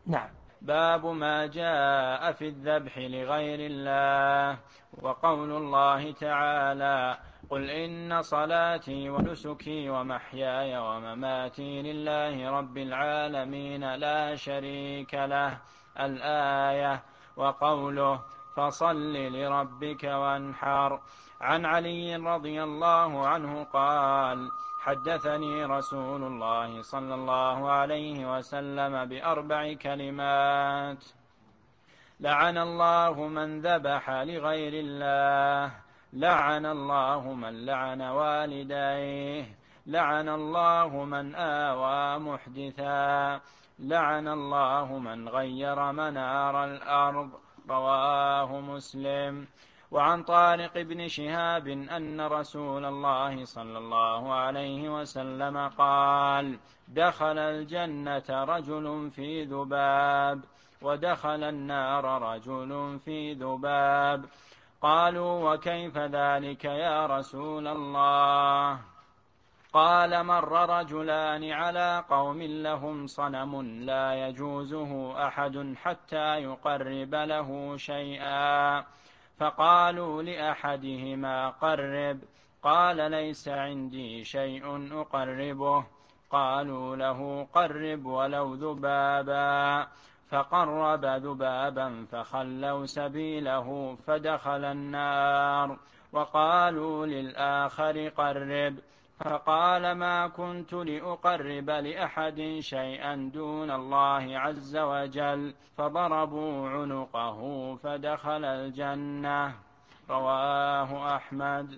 نعم. باب ما جاء في الذبح لغير الله. وقول الله تعالى: قل إن صلاتي ونسكي ومحياي ومماتي لله رب العالمين لا شريك له. الآية. وقوله: فصل لربك وانحر. عن علي رضي الله عنه قال: حدثني رسول الله صلى الله عليه وسلم بأربع كلمات: لعن الله من ذبح لغير الله، لعن الله من لعن والديه، لعن الله من آوى محدثا، لعن الله من غير منار الأرض. رواه مسلم. وعن طارق بن شهاب أن رسول الله صلى الله عليه وسلم قال: دخل الجنة رجل في ذباب، ودخل النار رجل في ذباب. قالوا: وكيف ذلك يا رسول الله؟ قال: مر رجلان على قوم لهم صنم لا يجوزه أحد حتى يقرب له شيئا، فقالوا لأحدهما: قرب. قال: ليس عندي شيء أقربه. قالوا له: قرب ولو ذبابا. فقرب ذبابا فخلوا سبيله فدخل النار. وقالوا للآخر: قرب. فقال: ما كنت لأقرب لأحد شيئا دون الله عز وجل. فضربوا عنقه فدخل الجنة. رواه أحمد.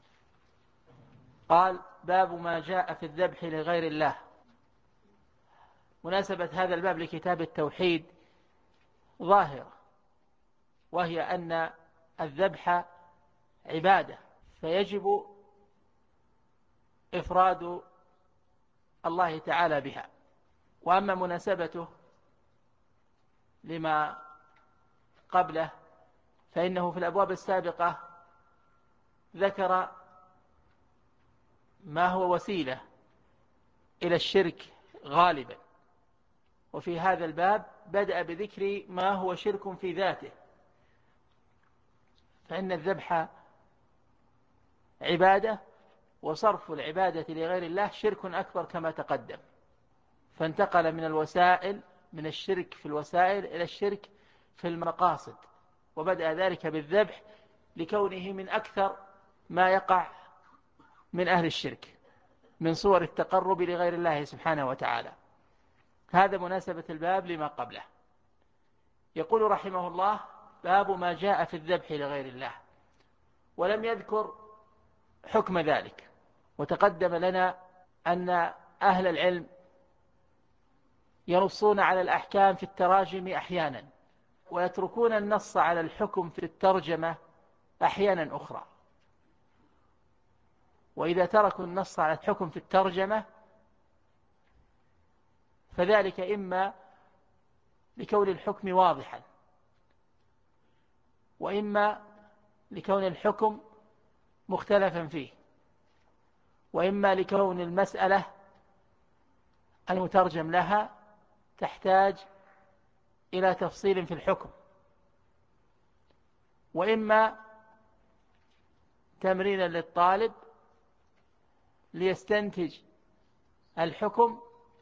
قال: باب ما جاء في الذبح لغير الله. مناسبة هذا الباب لكتاب التوحيد ظاهرة، وهي أن الذبح عبادة، فيجب إفراد الله تعالى بها. وأما مناسبته لما قبله فإنه في الأبواب السابقة ذكر ما هو وسيلة إلى الشرك غالبا، وفي هذا الباب بدأ بذكر ما هو شرك في ذاته، فإن الذبح عبادة، وصرف العبادة لغير الله شرك أكبر كما تقدم، فانتقل من الوسائل، من الشرك في الوسائل إلى الشرك في المقاصد، وبدأ ذلك بالذبح لكونه من أكثر ما يقع من أهل الشرك من صور التقرب لغير الله سبحانه وتعالى. هذا مناسبة الباب لما قبله. يقول رحمه الله: باب ما جاء في الذبح لغير الله، ولم يذكر حكم ذلك. وتقدم لنا أن أهل العلم ينصون على الأحكام في التراجم أحيانا، ويتركون النص على الحكم في الترجمة أحيانا أخرى. وإذا تركوا النص على الحكم في الترجمة فذلك إما لكون الحكم واضحا، وإما لكون الحكم مختلفا فيه، وإما لكون المسألة المترجم لها تحتاج إلى تفصيل في الحكم، وإما تمرينا للطالب ليستنتج الحكم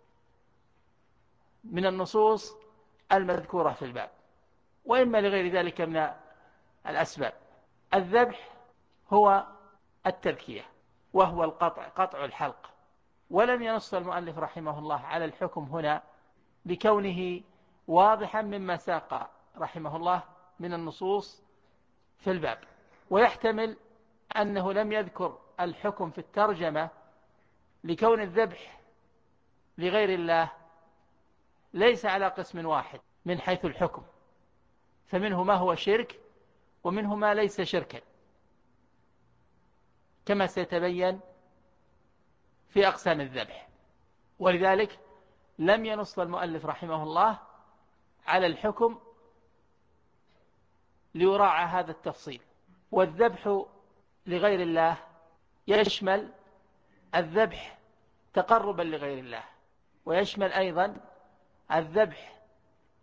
من النصوص المذكورة في الباب، وإما لغير ذلك من الأسباب. الذبح هو التذكية، وهو القطع، قطع الحلق. ولم ينص المؤلف رحمه الله على الحكم هنا لكونه واضحا مما ساق رحمه الله من النصوص في الباب. ويحتمل أنه لم يذكر الحكم في الترجمة لكون الذبح لغير الله ليس على قسم واحد من حيث الحكم، فمنه ما هو شرك ومنه ما ليس شركا، كما سيتبين في أقسام الذبح. ولذلك لم ينص المؤلف رحمه الله على الحكم ليراعى هذا التفصيل. والذبح لغير الله يشمل الذبح تقربا لغير الله، ويشمل أيضا الذبح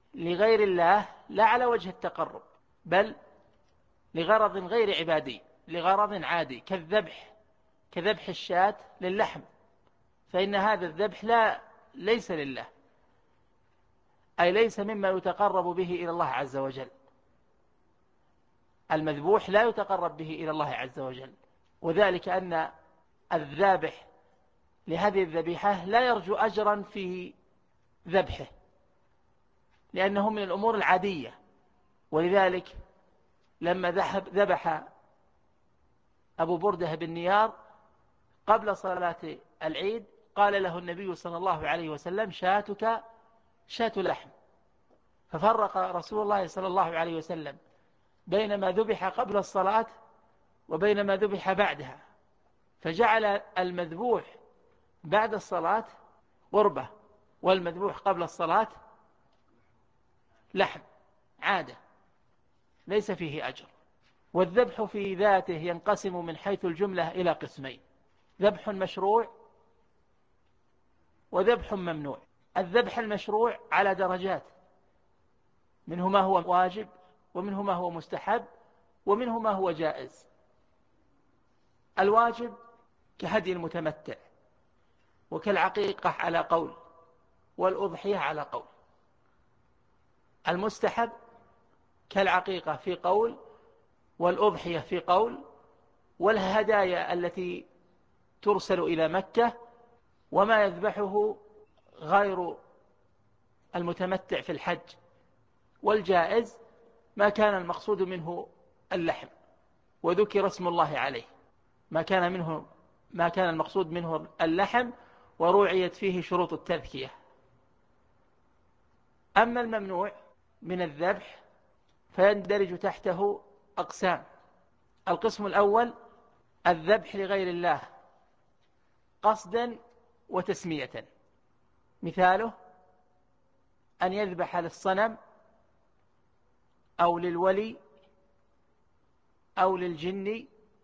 لغير الله لا على وجه التقرب، بل لغرض غير عبادي، لغرض عادي كذبح الشاة للحم، فإن هذا الذبح ليس لله، أي ليس مما يتقرب به إلى الله عز وجل. المذبوح لا يتقرب به إلى الله عز وجل، وذلك أن الذابح لهذه الذبيحة لا يرجو أجرا في ذبحه، لأنه من الأمور العادية. ولذلك لما ذبح أبو بردة بن نيار قبل صلاة العيد قال له النبي صلى الله عليه وسلم: شاتك شاة لحم. ففرق رسول الله صلى الله عليه وسلم بين ما ذبح قبل الصلاة وبين ما ذبح بعدها، فجعل المذبوح بعد الصلاة قربة، والمذبوح قبل الصلاة لحم عادة ليس فيه أجر. والذبح في ذاته ينقسم من حيث الجملة إلى قسمين: ذبح مشروع وذبح ممنوع. الذبح المشروع على درجات، منه ما هو واجب، ومنه ما هو مستحب، ومنه ما هو جائز. الواجب كهدي المتمتع، وكالعقيقة على قول، والأضحية على قول. المستحب كالعقيقة في قول، والأضحية في قول، والهدايا التي ترسل إلى مكة، وما يذبحه غير المتمتع في الحج. والجائز ما كان المقصود منه اللحم وذكر اسم الله عليه، ما كان المقصود منه اللحم وروعيت فيه شروط التذكية. أما الممنوع من الذبح فيندرج تحته أقسام. القسم الأول: الذبح لغير الله قصدا وتسمية. مثاله: أن يذبح للصنم أو للولي أو للجن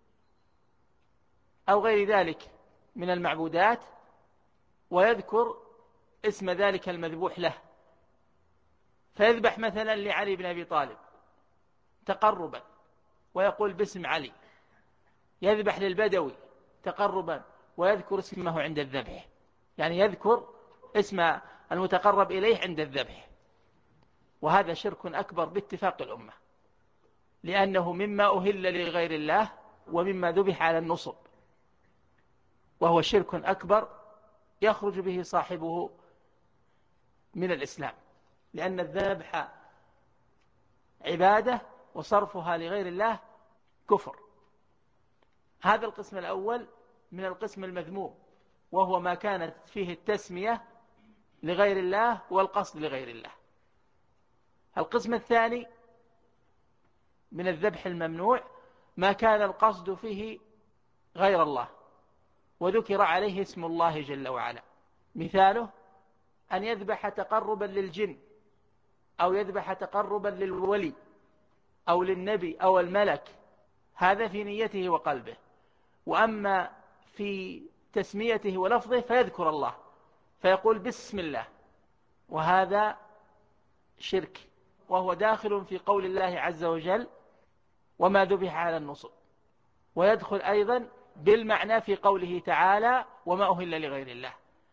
أو غير ذلك من المعبودات، ويذكر اسم ذلك المذبوح له، فيذبح مثلا لعلي بن أبي طالب تقربا ويقول باسم علي، يذبح للبدوي تقربا ويذكر اسمه عند الذبح، يعني يذكر اسم المتقرب إليه عند الذبح. وهذا شرك أكبر باتفاق الأمة، لأنه مما أهل لغير الله ومما ذبح على النصب، وهو شرك أكبر يخرج به صاحبه من الإسلام، لأن الذبح عبادة وصرفها لغير الله كفر. هذا القسم الأول من القسم المذموم، وهو ما كانت فيه التسمية لغير الله والقصد لغير الله. القسم الثاني من الذبح الممنوع: ما كان القصد فيه غير الله وذكر عليه اسم الله جل وعلا. مثاله: أن يذبح تقربا للجن، أو يذبح تقربا للولي أو للنبي أو الملك، هذا في نيته وقلبه. وأما في تسميته ولفظه فيذكر الله فيقول بسم الله، وهذا شرك، وهو داخل في قول الله عز وجل: وما ذبح على النصب، ويدخل أيضا بالمعنى في قوله تعالى: وما أهل لغير الله،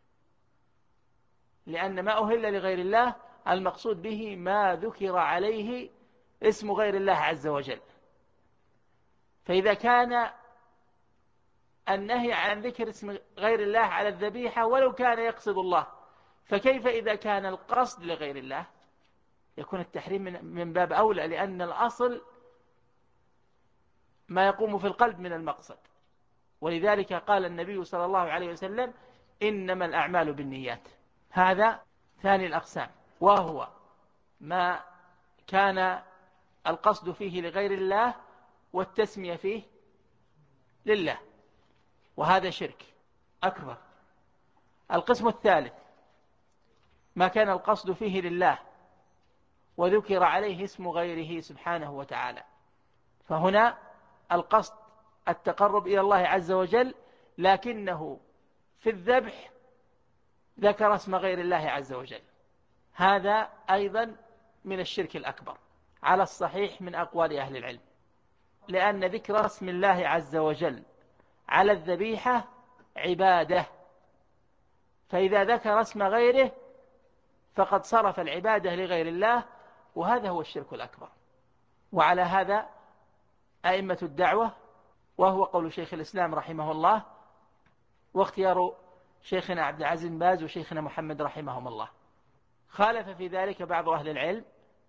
لأن ما أهل لغير الله المقصود به ما ذكر عليه اسم غير الله عز وجل. فإذا كان النهي عن ذكر اسم غير الله على الذبيحة ولو كان يقصد الله، فكيف إذا كان القصد لغير الله؟ يكون التحريم من باب أولى، لأن الأصل ما يقوم في القلب من المقصد. ولذلك قال النبي صلى الله عليه وسلم: إنما الأعمال بالنيات. هذا ثاني الأقسام، وهو ما كان القصد فيه لغير الله والتسمية فيه لله، وهذا شرك أكبر. القسم الثالث: ما كان القصد فيه لله وذكر عليه اسم غيره سبحانه وتعالى، فهنا القصد التقرب إلى الله عز وجل، لكنه في الذبح ذكر اسم غير الله عز وجل، هذا أيضا من الشرك الأكبر على الصحيح من أقوال أهل العلم، لأن ذكر اسم الله عز وجل على الذبيحة عبادة، فإذا ذكر اسم غيره فقد صرف العبادة لغير الله، وهذا هو الشرك الأكبر. وعلى هذا أئمة الدعوة، وهو قول شيخ الإسلام رحمه الله واختيار شيخنا عبد العزيز بن باز وشيخنا محمد رحمهم الله. خالف في ذلك بعض أهل العلم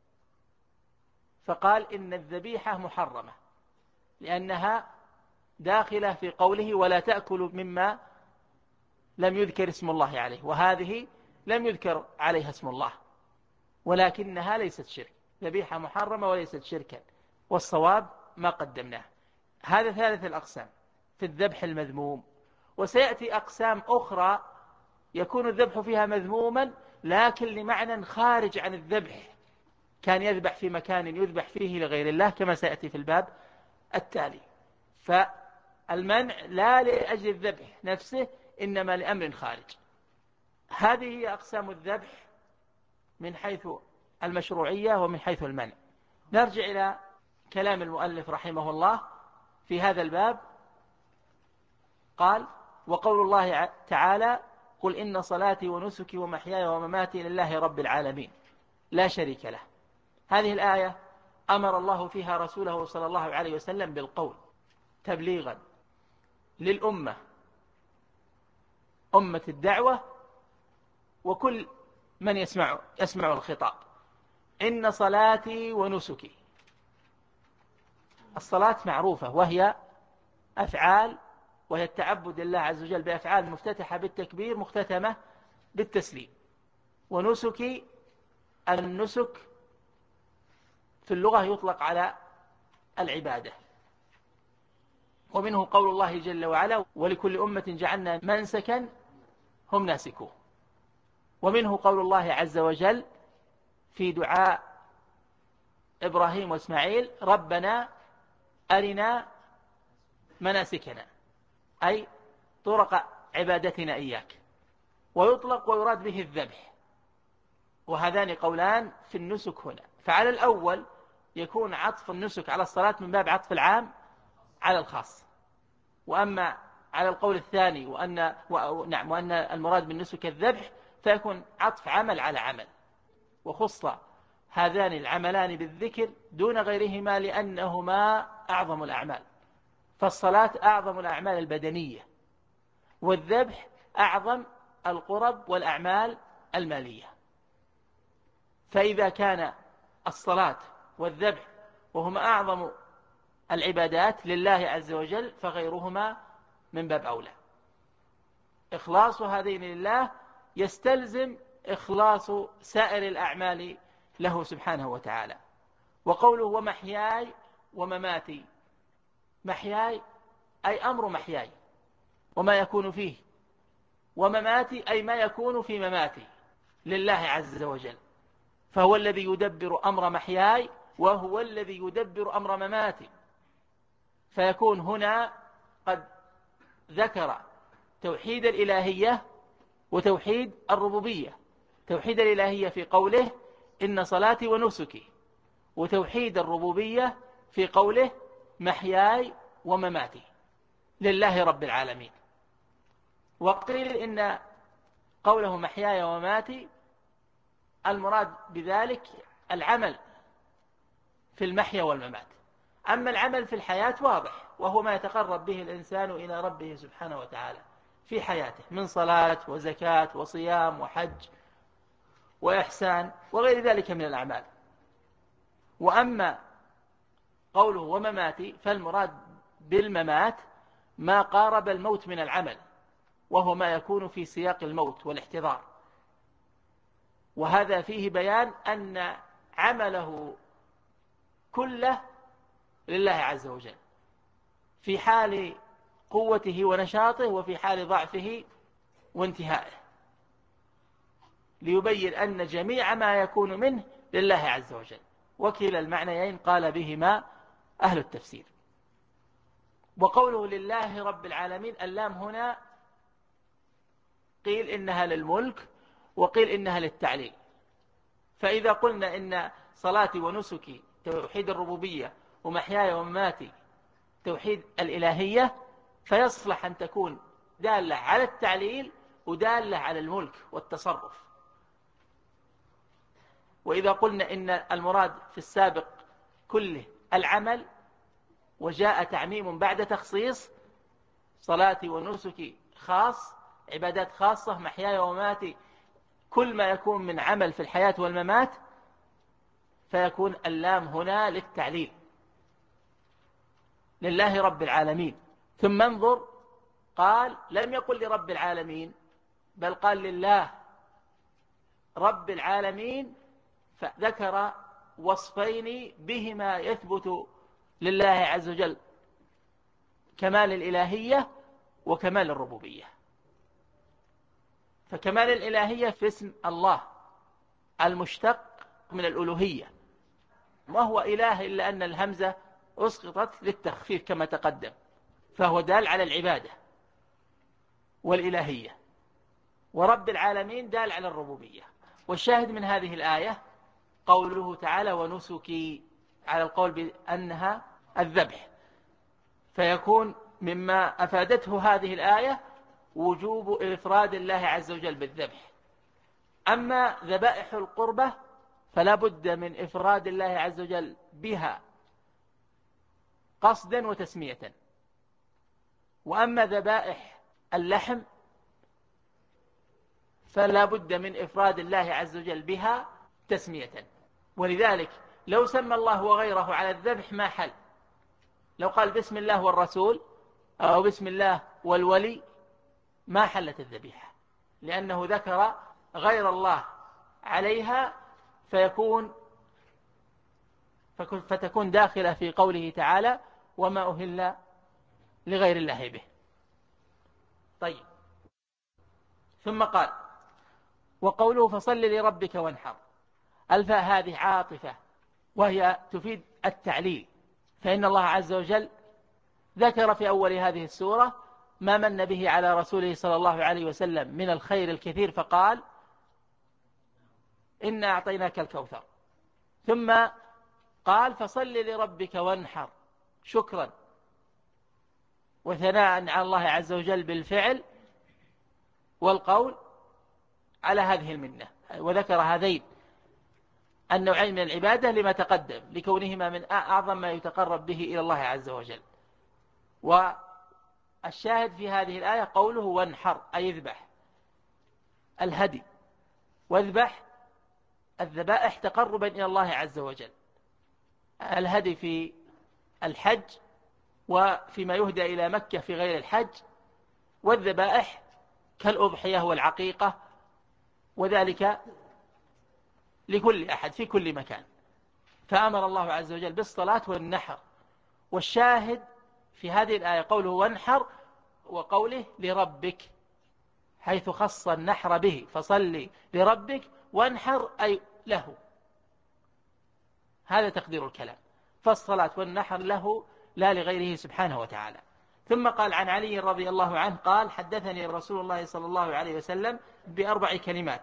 فقال إن الذبيحة محرمة لأنها داخلة في قوله ولا تأكلوا مما لم يذكر اسم الله عليه، وهذه لم يذكر عليها اسم الله، ولكنها ليست شرك، ذبيحة محرمة وليست شركا، والصواب ما قدمناه. هذا ثالث الأقسام في الذبح المذموم. وسيأتي أقسام أخرى يكون الذبح فيها مذموما لكن لمعنى خارج عن الذبح، كان يذبح في مكان يذبح فيه لغير الله كما سيأتي في الباب التالي. فالمنع لا لأجل الذبح نفسه إنما لأمر خارج. هذه هي أقسام الذبح من حيث المشروعية ومن حيث المنع. نرجع إلى كلام المؤلف رحمه الله في هذا الباب. قال: وقول الله تعالى: قل إن صلاتي ونسكي ومحياي ومماتي لله رب العالمين لا شريك له. هذه الآية أمر الله فيها رسوله صلى الله عليه وسلم بالقول تبليغا للأمة، أمة الدعوة، وكل من يسمع الخطاب: إن صلاتي ونسكي. الصلاة معروفة وهي أفعال، وهي التعبد لله عز وجل بأفعال مفتتحة بالتكبير مختتمة بالتسليم. ونسكي، النسك في اللغة يطلق على العبادة، ومنه قول الله جل وعلا: ولكل أمة جعلنا منسكا هم ناسكوه. ومنه قول الله عز وجل في دعاء إبراهيم وإسماعيل: ربنا أرنا مناسكنا، أي طرق عبادتنا إياك. ويطلق ويراد به الذبح، وهذان قولان في النسك هنا. فعلى الأول يكون عطف النسك على الصلاة من باب عطف العام على الخاص، وأما على القول الثاني وأن المراد بالنسك الذبح فيكون عطف عمل على عمل، وخص هذان العملان بالذكر دون غيرهما لأنهما أعظم الأعمال. فالصلاة أعظم الأعمال البدنية، والذبح أعظم القرب والأعمال المالية. فإذا كان الصلاة والذبح وهما أعظم العبادات لله عز وجل فغيرهما من باب أولى. إخلاص هذين لله يستلزم إخلاص سائر الأعمال له سبحانه وتعالى. وقوله: ومحياي ومماتي. محياي أي أمر محياي وما يكون فيه، ومماتي أي ما يكون في مماتي لله عز وجل، فهو الذي يدبر أمر محياي وهو الذي يدبر أمر مماتي. فيكون هنا قد ذكر توحيد الإلهية وتوحيد الربوبية. توحيد الإلهية في قوله: إن صلاتي ونسكي، وتوحيد الربوبية في قوله: محياي ومماتي لله رب العالمين. وقيل إن قوله محياي ومماتي المراد بذلك العمل في المحيا والممات. أما العمل في الحياة واضح، وهو ما يتقرب به الإنسان إلى ربه سبحانه وتعالى في حياته من صلاة وزكاة وصيام وحج وإحسان وغير ذلك من الأعمال. وأما قوله ومماتي فالمراد بالممات ما قارب الموت من العمل، وهو ما يكون في سياق الموت والاحتضار. وهذا فيه بيان أن عمله كله لله عز وجل في حال قوته ونشاطه وفي حال ضعفه وانتهائه، ليبين أن جميع ما يكون منه لله عز وجل. وكلا المعنيين قال بهما أهل التفسير. وقوله لله رب العالمين، اللام هنا قيل إنها للملك وقيل إنها للتعليل. فإذا قلنا إن صلاتي ونسكي توحيد الربوبية، ومحياي ومماتي توحيد الإلهية، فيصلح أن تكون دالة على التعليل ودالة على الملك والتصرف. وإذا قلنا إن المراد في السابق كله العمل، وجاء تعميم بعد تخصيص، صلاتي ونسكي خاص، عبادات خاصة، محياي ومماتي كل ما يكون من عمل في الحياة والممات، فيكون اللام هنا للتعليل لله رب العالمين. ثم انظر، قال لم يقل لرب العالمين، بل قال لله رب العالمين، فذكر وصفين بهما يثبت لله عز وجل كمال الإلهية وكمال الربوبية. فكمال الإلهية في اسم الله المشتق من الألوهية، ما هو إله إلا أن الهمزة أسقطت للتخفيف كما تقدم، فهو دال على العبادة والإلهية. ورب العالمين دال على الربوبية. والشاهد من هذه الآية قوله تعالى ونسكي، على القول بأنها الذبح، فيكون مما أفادته هذه الآية وجوب إفراد الله عز وجل بالذبح. أما ذبائح القربة فلا بد من إفراد الله عز وجل بها قصدا وتسمية. وأما ذبائح اللحم فلا بد من إفراد الله عز وجل بها تسمية. ولذلك لو سمى الله وغيره على الذبح ما حل. لو قال بسم الله والرسول أو بسم الله والولي ما حلت الذبيحة، لأنه ذكر غير الله عليها، فتكون داخلة في قوله تعالى وما أهل لغير الله به. طيب، ثم قال وقوله فصل لربك وانحر، الفاء هذه عاطفة وهي تفيد التعليل، فإن الله عز وجل ذكر في أول هذه السورة ما من به على رسوله صلى الله عليه وسلم من الخير الكثير، فقال إنا أعطيناك الكوثر، ثم قال فصل لربك وانحر، شكرا وثناء على الله عز وجل بالفعل والقول على هذه المنة. وذكر هذين النوعين من العبادة لما تقدم، لكونهما من أعظم ما يتقرب به إلى الله عز وجل. والشاهد في هذه الآية قوله وانحر، أي اذبح الهدي، واذبح الذبائح تقربا إلى الله عز وجل. الهدي في الحج وفيما يهدى إلى مكة في غير الحج، والذبائح كالأضحية والعقيقة، وذلك لكل أحد في كل مكان. فأمر الله عز وجل بالصلاة والنحر. والشاهد في هذه الآية قوله وانحر، وقوله لربك، حيث خص النحر به، فصل لربك وانحر أي له. هذا تقدير الكلام، فالصلاة والنحر له لا لغيره سبحانه وتعالى. ثم قال عن علي رضي الله عنه قال حدثني رسول الله صلى الله عليه وسلم بأربع كلمات.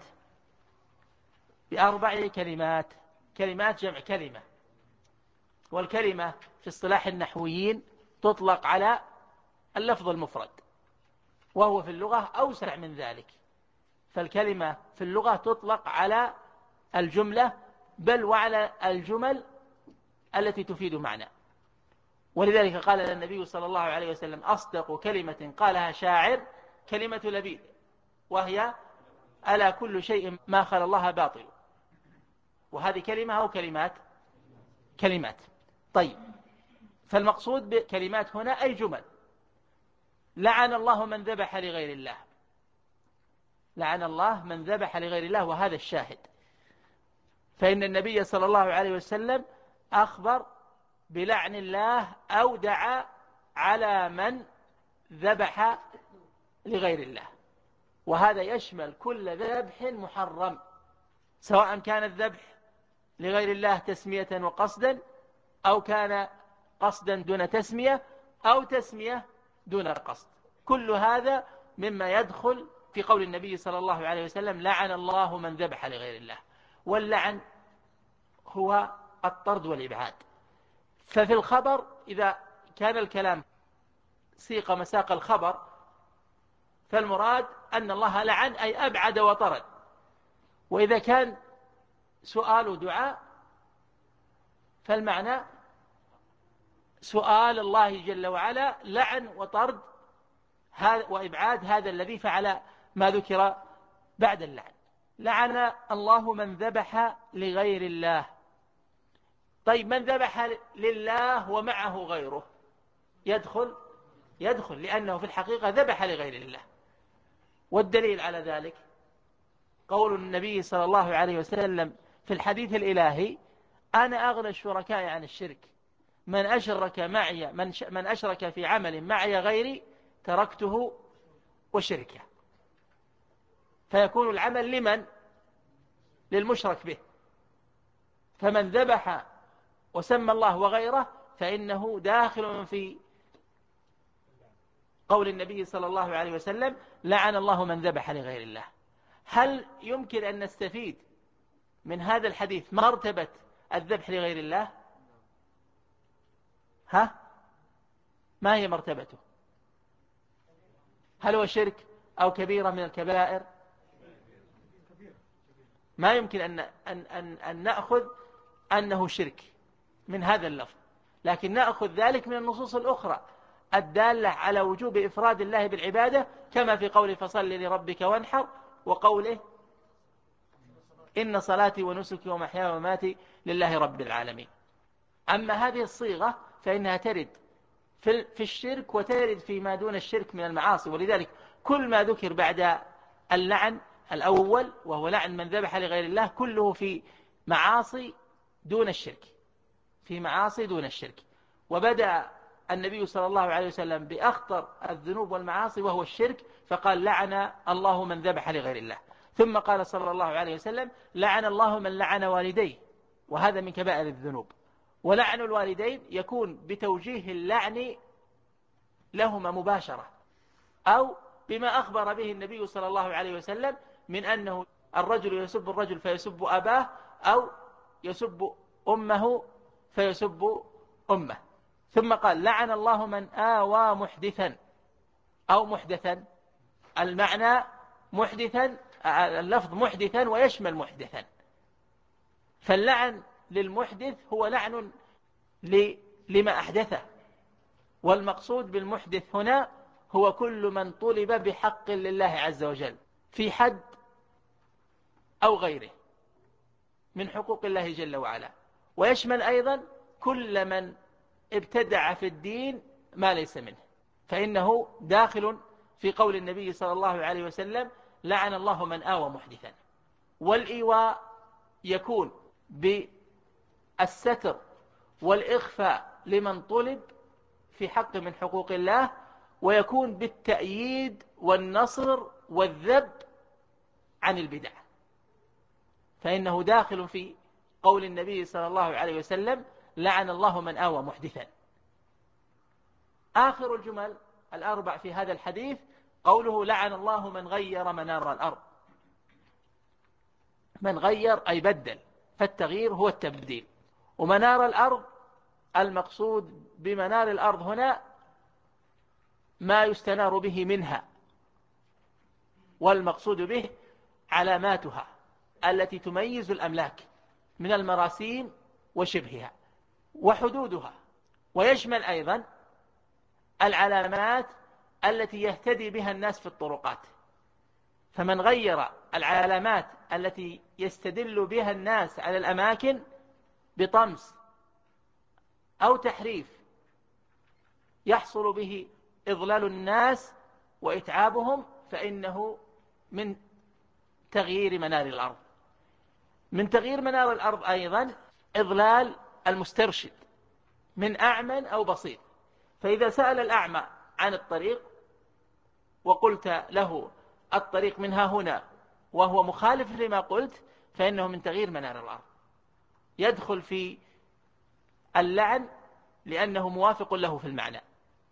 كلمات جمع كلمة، والكلمة في اصطلاح النحويين تطلق على اللفظ المفرد، وهو في اللغة أوسع من ذلك. فالكلمة في اللغة تطلق على الجملة، بل وعلى الجمل التي تفيد معنى. ولذلك قال النبي صلى الله عليه وسلم أصدق كلمة قالها شاعر كلمة لبيد، وهي ألا كل شيء ما خلا الله باطل. وهذه كلمة أو كلمات. طيب، فالمقصود بكلمات هنا أي جمل. لعن الله من ذبح لغير الله، لعن الله من ذبح لغير الله، وهذا الشاهد. فإن النبي صلى الله عليه وسلم أخبر بلعن الله أو دعا على من ذبح لغير الله، وهذا يشمل كل ذبح محرم، سواء كان الذبح لغير الله تسمية وقصدا، أو كان قصدا دون تسمية، أو تسمية دون قصد. كل هذا مما يدخل في قول النبي صلى الله عليه وسلم لعن الله من ذبح لغير الله. واللعن هو الطرد والإبعاد. ففي الخبر إذا كان الكلام سيق مساق الخبر فالمراد أن الله لعن أي أبعد وطرد. وإذا كان سؤال دعاء فالمعنى سؤال الله جل وعلا لعن وطرد وإبعاد هذا الذي فعل ما ذكر بعد اللعن. لعن الله من ذبح لغير الله. طيب من ذبح لله ومعه غيره يدخل لأنه في الحقيقة ذبح لغير الله. والدليل على ذلك قول النبي صلى الله عليه وسلم في الحديث الإلهي: أنا أغنى الشركاء عن الشرك، من أشرك في عمل معي غيري تركته وشركه. فيكون العمل لمن؟ للمشرك به. فمن ذبح وسمى الله وغيره فإنه داخل في قول النبي صلى الله عليه وسلم: لعن الله من ذبح لغير الله. هل يمكن أن نستفيد من هذا الحديث مرتبة الذبح لغير الله؟ ما هي مرتبته؟ هل هو شرك أو كبيرة من الكبائر؟ ما يمكن أن نأخذ أنه شرك من هذا اللفظ، لكن نأخذ ذلك من النصوص الأخرى الدالة على وجوب إفراد الله بالعبادة، كما في قوله: فصل لربك وانحر، وقوله: إن صلاتي ونسكي ومحياي ومماتي لله رب العالمين. أما هذه الصيغة فإنها ترد في الشرك وترد فيما دون الشرك من المعاصي. ولذلك كل ما ذكر بعد اللعن الأول وهو لعن من ذبح لغير الله كله في معاصي دون الشرك، في معاصي دون الشرك. وبدأ النبي صلى الله عليه وسلم بأخطر الذنوب والمعاصي وهو الشرك، فقال: لعن الله من ذبح لغير الله. ثم قال صلى الله عليه وسلم: لعن الله من لعن والديه، وهذا من كبائر الذنوب. ولعن الوالدين يكون بتوجيه اللعن لهما مباشرة، أو بما أخبر به النبي صلى الله عليه وسلم من أنه الرجل يسب الرجل فيسب أباه، أو يسب أمه فيسب أمه. ثم قال: لعن الله من آوى محدثا أو محدثا. المعنى محدثا، اللفظ محدثا ويشمل محدثا. فاللعن للمحدث هو لعن لما أحدثه، والمقصود بالمحدث هنا هو كل من طلب بحق لله عز وجل في حد أو غيره من حقوق الله جل وعلا، ويشمل أيضا كل من ابتدع في الدين ما ليس منه، فإنه داخل في قول النبي صلى الله عليه وسلم: لعن الله من آوى محدثا. والإيواء يكون بالستر والإخفاء لمن طلب في حق من حقوق الله، ويكون بالتأييد والنصر والذب عن البدع، فإنه داخل في قول النبي صلى الله عليه وسلم: لعن الله من آوى محدثا. آخر الجمل الأربع في هذا الحديث قوله: لعن الله من غير منار الأرض. من غير أي بدل، فالتغيير هو التبديل. ومنار الأرض المقصود بمنار الأرض هنا ما يستنار به منها، والمقصود به علاماتها التي تميز الأملاك من المراسيم وشبهها وحدودها، ويشمل أيضا العلامات التي يهتدي بها الناس في الطرقات. فمن غير العلامات التي يستدل بها الناس على الأماكن بطمس أو تحريف يحصل به إضلال الناس وإتعابهم، فإنه من تغيير منار الأرض. من تغيير منار الأرض أيضا إضلال المسترشد من أعمى أو بصير. فإذا سأل الأعمى عن الطريق وقلت له الطريق منها هنا وهو مخالف لما قلت، فإنه من تغيير منار الأرض، يدخل في اللعن لأنه موافق له في المعنى.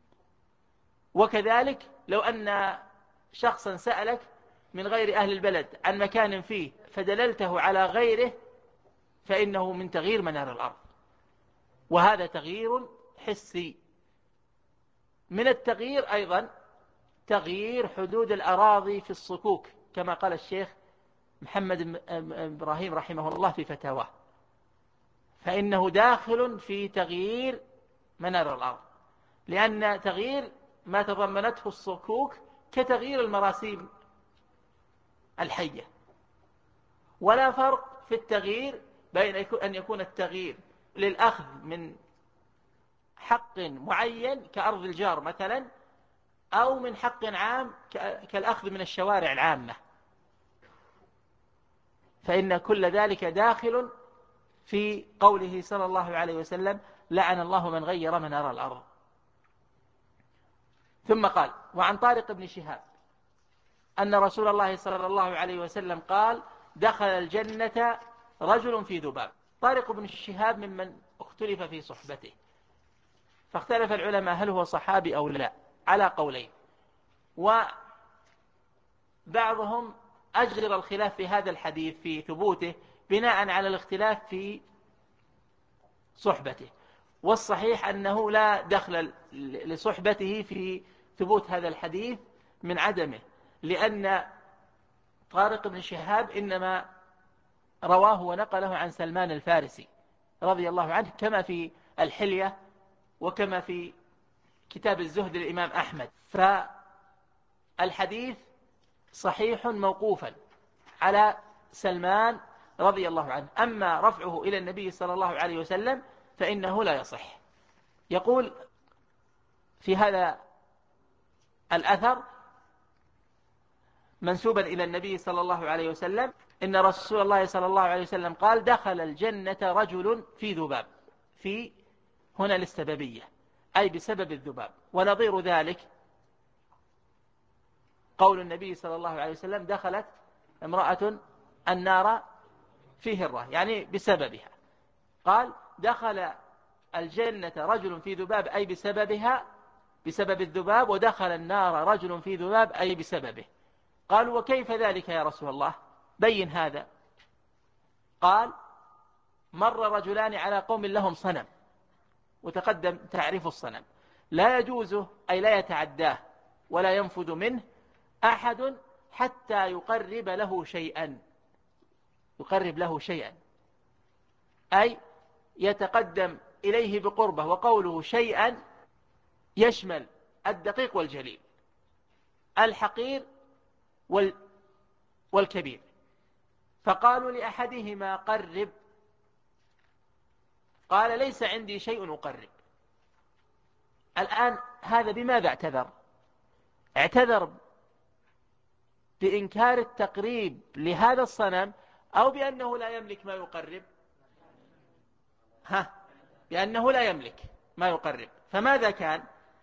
وكذلك لو أن شخصا سألك من غير أهل البلد عن مكان فيه فدللته على غيره فإنه من تغيير منار الأرض، وهذا تغيير حسي. من التغيير أيضا تغيير حدود الأراضي في الصكوك، كما قال الشيخ محمد إبراهيم رحمه الله في فتاواه، فإنه داخل في تغيير منار الأرض، لأن تغيير ما تضمنته الصكوك كتغيير المراسيم الحية، ولا فرق في التغيير بين أن يكون التغيير للأخذ من حق معين كأرض الجار مثلا، أو من حق عام كالأخذ من الشوارع العامة، فإن كل ذلك داخل في قوله صلى الله عليه وسلم: لعن الله من غير منار الأرض. ثم قال: وعن طارق بن شهاب أن رسول الله صلى الله عليه وسلم قال: دخل الجنة رجل في ذباب. طارق بن شهاب ممن اختلف في صحبته، فاختلف العلماء هل هو صحابي أو لا على قولين، وبعضهم أجر الخلاف في هذا الحديث في ثبوته بناء على الاختلاف في صحبته، والصحيح أنه لا دخل لصحبته في ثبوت هذا الحديث من عدمه، لأن طارق بن شهاب إنما رواه ونقله عن سلمان الفارسي رضي الله عنه، كما في الحلية وكما في كتاب الزهد للإمام أحمد. فالحديث صحيح موقوفا على سلمان رضي الله عنه، أما رفعه إلى النبي صلى الله عليه وسلم فإنه لا يصح. يقول في هذا الأثر منسوبا إلى النبي صلى الله عليه وسلم: إن رسول الله صلى الله عليه وسلم قال: دخل الجنة رجل في ذباب. في هنا للسببية، أي بسبب الذباب. ونظير ذلك قول النبي صلى الله عليه وسلم: دخلت امرأة النار في هرة، يعني بسببها. قال: دخل الجنة رجل في ذباب، أي بسببها، بسبب الذباب، ودخل النار رجل في ذباب، أي بسببه. قالوا: وكيف ذلك يا رسول الله؟ بين هذا. قال: مر رجلان على قوم لهم صنم، وتقدم تعريف الصنم: لا يجوزه، أي لا يتعداه ولا ينفذ منه أحد حتى يقرب له شيئا. يقرب له شيئا أي يتقدم إليه بقربه، وقوله شيئا يشمل الدقيق والجليل، الحقير والكبير. فقالوا لأحدهما: قرب. قال: ليس عندي شيء أقرب. الآن هذا بماذا اعتذر؟ اعتذر بإنكار التقريب لهذا الصنم، أو بأنه لا يملك ما يقرب؟ بأنه لا يملك ما يقرب. فماذا كان؟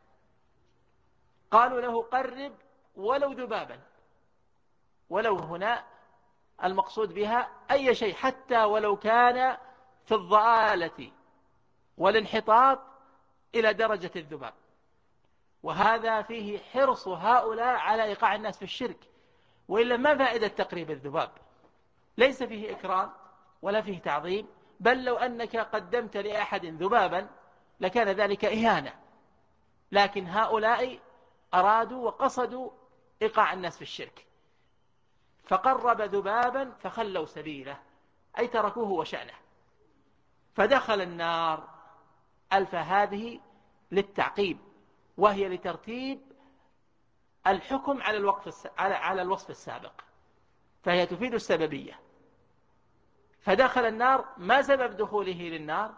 قالوا له: قرب ولو ذبابا. ولو هنا المقصود بها أي شيء، حتى ولو كان في الضآلة والانحطاط إلى درجة الذباب. وهذا فيه حرص هؤلاء على إيقاع الناس في الشرك، وإلا ما فائدة تقريب الذباب؟ ليس فيه إكرام ولا فيه تعظيم، بل لو أنك قدمت لأحد ذبابا لكان ذلك إهانة. لكن هؤلاء أرادوا وقصدوا إيقاع الناس في الشرك، فقرب ذبابا فخلوا سبيله، أي تركوه وشأنه، فدخل النار. ألف هذه للتعقيب، وهي لترتيب الحكم على الوصف السابق، فهي تفيد السببية. فدخل النار. ما سبب دخوله للنار؟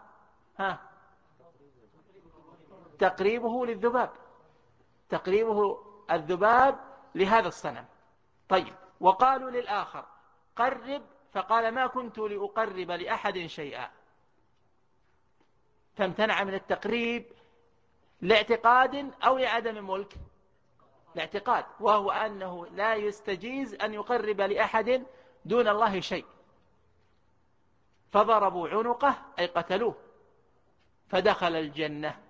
تقريبه للذباب، تقريبه الذباب لهذا الصنم. طيب، وقالوا للآخر: قرب. فقال: ما كنت لأقرب لأحد شيئا. فامتنع من التقريب لاعتقاد أو لعدم ملك؟ لاعتقاد، وهو أنه لا يستجيز أن يقرب لأحد دون الله شيء. فضربوا عنقه، أي قتلوه، فدخل الجنة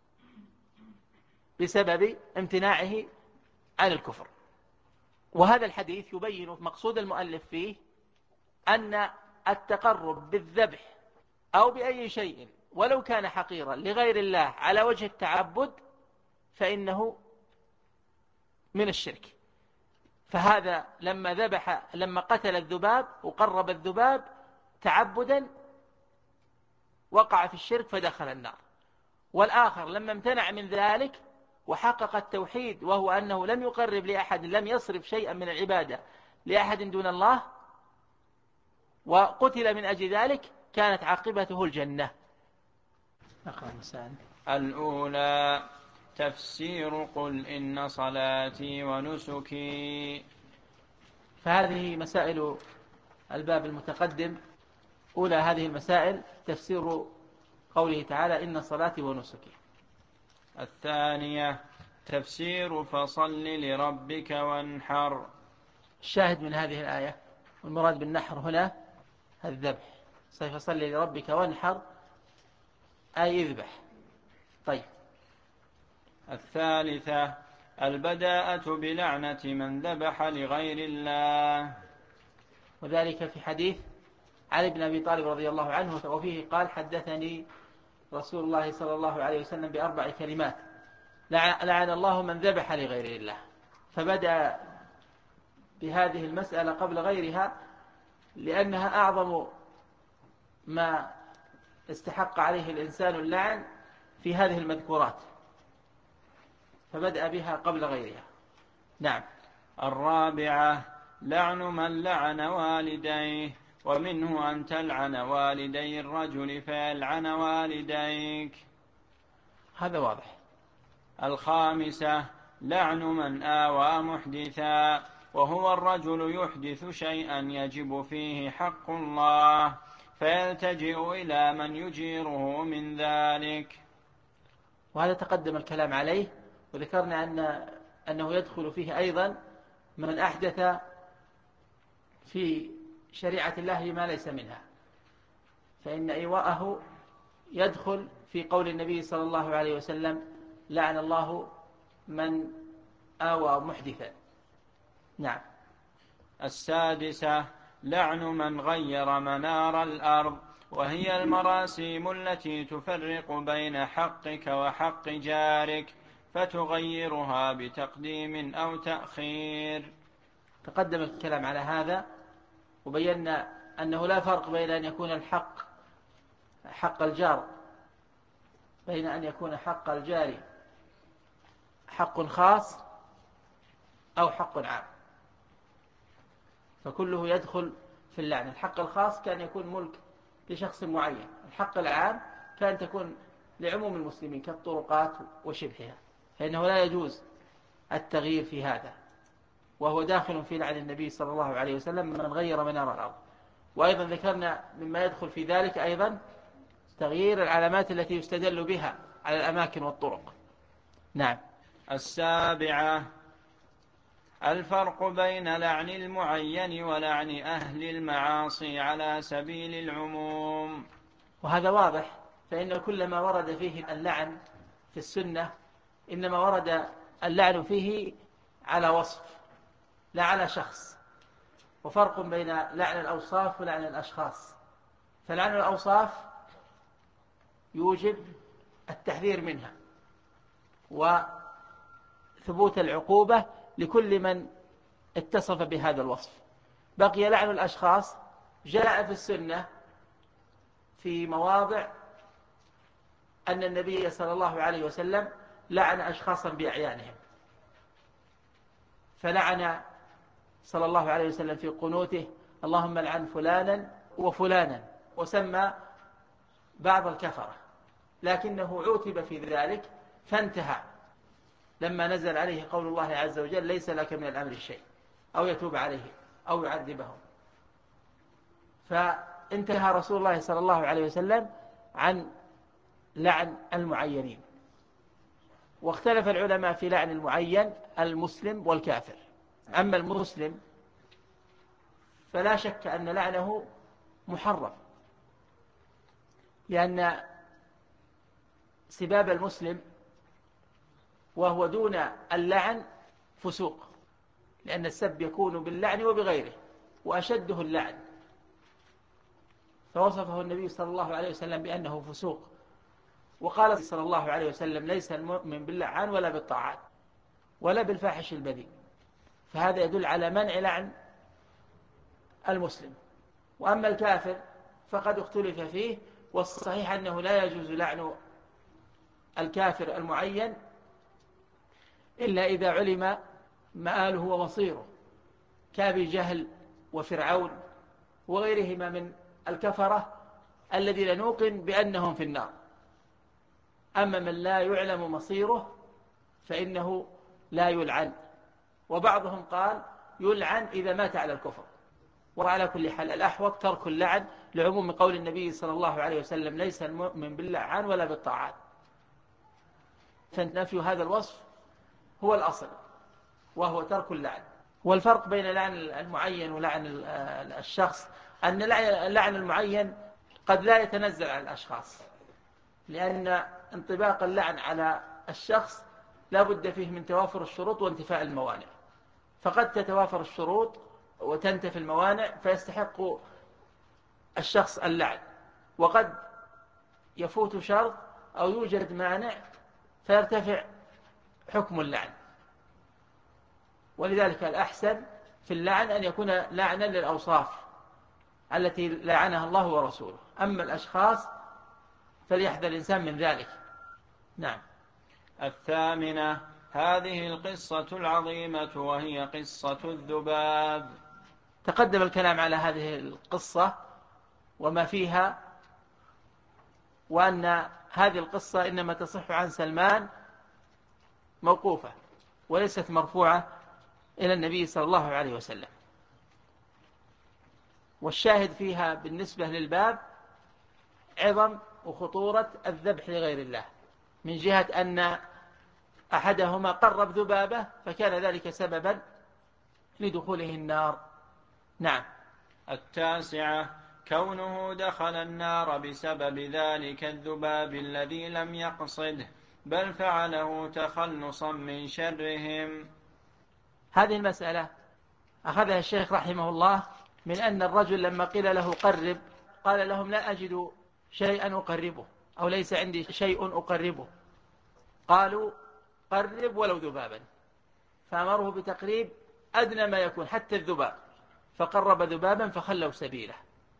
بسبب امتناعه عن الكفر. وهذا الحديث يبين مقصود المؤلف فيه، أن التقرب بالذبح أو بأي شيء ولو كان حقيرا لغير الله على وجه التعبد فإنه من الشرك. فهذا لما قتل الذباب وقرب الذباب تعبدا وقع في الشرك فدخل النار. والآخر لما امتنع من ذلك وحقق التوحيد وهو أنه لم يقرب لأحد، لم يصرف شيئا من العبادة لأحد دون الله، وقتل من أجل ذلك، كانت عاقبته الجنة. الأولى تفسير قل إن صلاتي ونسكي. فهذه مسائل الباب المتقدم. أولى هذه المسائل تفسير قوله تعالى إن صلاتي ونسكي. الثانية تفسير فصل لربك وانحر. الشاهد من هذه الآية والمراد بالنحر هنا الذبح، فصل لربك وانحر أي اذبح. طيب. الثالثة البداءة بلعنة من ذبح لغير الله، وذلك في حديث علي بن أبي طالب رضي الله عنه، وفيه قال حدثني رسول الله صلى الله عليه وسلم ب4 كلمات: لعن الله من ذبح لغير الله. فبدأ بهذه المسألة قبل غيرها لأنها أعظم ما استحق عليه الإنسان اللعن في هذه المذكورات، فبدأ بها قبل غيرها. نعم. الرابعة لعن من لعن والديه، ومنه أن تلعن والدي الرجل فيلعن والديك. هذا واضح. الخامسة لعن من آوى محدثا، وهو الرجل يحدث شيئا يجب فيه حق الله فيلتجئ إلى من يجيره من ذلك. وهذا تقدم الكلام عليه، وذكرنا أنه يدخل فيه أيضا من أحدث في شريعة الله ما ليس منها، فإن إيواءه يدخل في قول النبي صلى الله عليه وسلم: لعن الله من آوى محدثا. نعم. السادسة لعن من غير منار الأرض، وهي المراسيم التي تفرق بين حقك وحق جارك فتغيرها بتقديم أو تأخير. تقدم الكلام على هذا، وبينا أنه لا فرق بين أن يكون الحق حق الجار، بين أن يكون حق الجار حق خاص أو حق عام، فكله يدخل في اللعن. الحق الخاص كان يكون ملك لشخص معين، الحق العام كان تكون لعموم المسلمين كالطرقات وشبهها، فإنه لا يجوز التغيير في هذا، وهو داخل في لعن النبي صلى الله عليه وسلم من غير منار الأرض. وأيضا ذكرنا مما يدخل في ذلك أيضا تغيير العلامات التي يستدل بها على الأماكن والطرق. نعم. السابعة الفرق بين لعن المعين ولعن أهل المعاصي على سبيل العموم. وهذا واضح، فإن كل ما ورد فيه اللعن في السنة إنما ورد اللعن فيه على وصف لا على شخص، وفرق بين لعن الأوصاف ولعن الأشخاص. فلعن الأوصاف يوجب التحذير منها وثبوت العقوبة لكل من اتصف بهذا الوصف. بقي لعن الأشخاص جاء في السنة في مواضع أن النبي صلى الله عليه وسلم لعن أشخاصا بأعيانهم، فلعن صلى الله عليه وسلم في قنوته: اللهم لعن فلانا وفلانا، وسمى بعض الكفرة، لكنه عوتب في ذلك فانتهى لما نزل عليه قول الله عز وجل: ليس لك من الأمر شيء، أو يتوب عليه أو يعذبهم. فانتهى رسول الله صلى الله عليه وسلم عن لعن المعينين. واختلف العلماء في لعن المعين المسلم والكافر. أما المسلم فلا شك أن لعنه محرم، لأن سباب المسلم وهو دون اللعن فسوق، لأن السب يكون باللعن وبغيره، وأشده اللعن. فوصفه النبي صلى الله عليه وسلم بأنه فسوق، وقال صلى الله عليه وسلم: ليس المؤمن باللعان ولا بالطاعات ولا بالفاحش البذيء. فهذا يدل على منع لعن المسلم. وأما الكافر فقد اختلف فيه، والصحيح أنه لا يجوز لعن الكافر المعين إلا إذا علم مآله ومصيره، كأبي جهل وفرعون وغيرهما من الكفرة الذين نوقن بأنهم في النار. أما من لا يعلم مصيره فإنه لا يلعن. وبعضهم قال يلعن إذا مات على الكفر. وعلى كل حال الأحوط ترك اللعن لعموم قول النبي صلى الله عليه وسلم: ليس المؤمن باللعان ولا بالطاعات. فنفي هذا الوصف هو الأصل، وهو ترك اللعن. والفرق بين لعن المعين ولعن الشخص أن لعن المعين قد لا يتنزل على الأشخاص، لأن انطباق اللعن على الشخص لا بد فيه من توافر الشروط وانتفاء الموانع، فقد تتوافر الشروط وتنتفي الموانع فيستحق الشخص اللعن، وقد يفوت شرط أو يوجد مانع فيرتفع حكم اللعن. ولذلك الأحسن في اللعن أن يكون لعنا للأوصاف التي لعنها الله ورسوله. أما الأشخاص فليحذر الإنسان من ذلك. نعم. 8. هذه القصة العظيمة وهي قصة الذباب. تقدم الكلام على هذه القصة وما فيها، وأن هذه القصة إنما تصح عن سلمان موقوفة وليست مرفوعة إلى النبي صلى الله عليه وسلم. والشاهد فيها بالنسبة للباب عظم وخطورة الذبح لغير الله، من جهة أن أحدهما قرب ذبابة فكان ذلك سببا لدخوله النار. نعم. 9. كونه دخل النار بسبب ذلك الذباب الذي لم يقصده، بل فعله تخلصا من شرهم. هذه المسألة أخذها الشيخ رحمه الله من أن الرجل لما قيل له قرب قال لهم: لا أجد شيئا أقربه، أو ليس عندي شيء أقربه. قالوا: قرب ولو ذبابا، فأمره بتقريب أدنى ما يكون حتى الذباب، فقرب ذبابا فخلوا سبيله.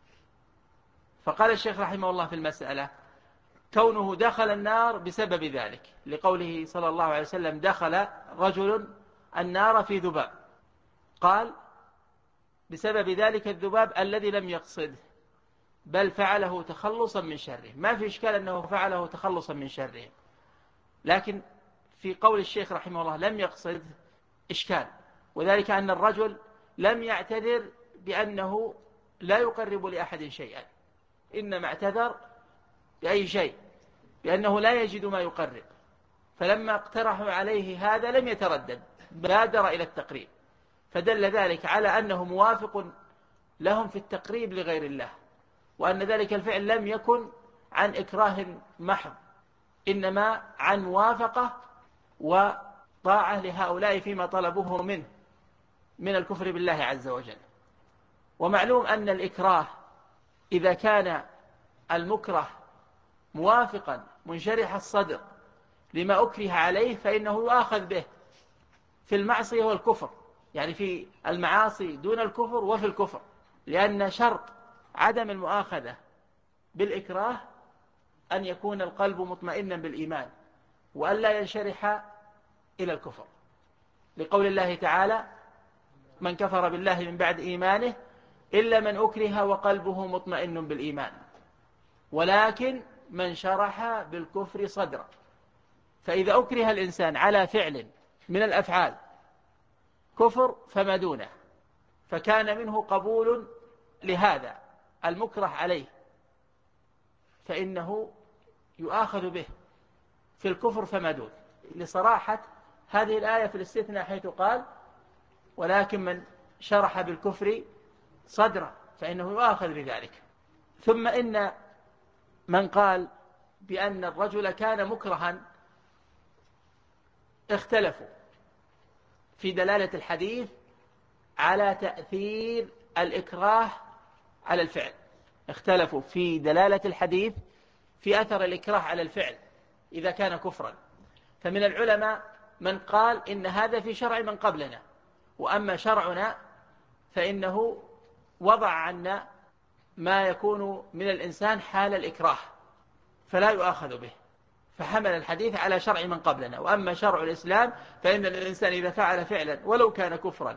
فقال الشيخ رحمه الله في المسألة: كونه دخل النار بسبب ذلك، لقوله صلى الله عليه وسلم: دخل رجل النار في ذباب، قال بسبب ذلك الذباب الذي لم يقصده، بل فعله تخلصا من شره. ما في إشكال أنه فعله تخلصا من شره، لكن في قول الشيخ رحمه الله لم يقصد إشكال، وذلك أن الرجل لم يعتذر بأنه لا يقرب لأحد شيئا، إنما اعتذر بأي شيء، بأنه لا يجد ما يقرب. فلما اقترحوا عليه هذا لم يتردد، بادر إلى التقريب، فدل ذلك على أنه موافق لهم في التقريب لغير الله، وأن ذلك الفعل لم يكن عن إكراه محض، إنما عن موافقة وطاعة لهؤلاء فيما طلبوه منه من الكفر بالله عز وجل. ومعلوم أن الإكراه إذا كان المكره موافقا منشرح الصدر لما أكره عليه فإنه يؤاخذ به في المعصية والكفر، يعني في المعاصي دون الكفر وفي الكفر، لأن شرط عدم المؤاخذة بالإكراه أن يكون القلب مطمئنا بالإيمان وأن لا ينشرح إلى الكفر، لقول الله تعالى: من كفر بالله من بعد إيمانه إلا من أكره وقلبه مطمئن بالإيمان، ولكن من شرح بالكفر صدرا. فإذا أكره الإنسان على فعل من الأفعال كفر فما دونه، فكان منه قبول لهذا المكره عليه، فإنه يؤاخذ به في الكفر فما دون، لصراحة هذه الآية في الاستثناء حيث قال: ولكن من شرح بالكفر صدرا فإنه يؤاخذ بذلك. ثم إن من قال بأن الرجل كان مكرها اختلفوا في دلالة الحديث على تأثير الإكراه على الفعل، اختلفوا في دلالة الحديث في أثر الإكراه على الفعل إذا كان كفرا. فمن العلماء من قال إن هذا في شرع من قبلنا، وأما شرعنا فإنه وضع عنا ما يكون من الإنسان حال الإكراه فلا يؤاخذ به، فحمل الحديث على شرع من قبلنا. وأما شرع الإسلام فإن الإنسان إذا فعل فعلا ولو كان كفرا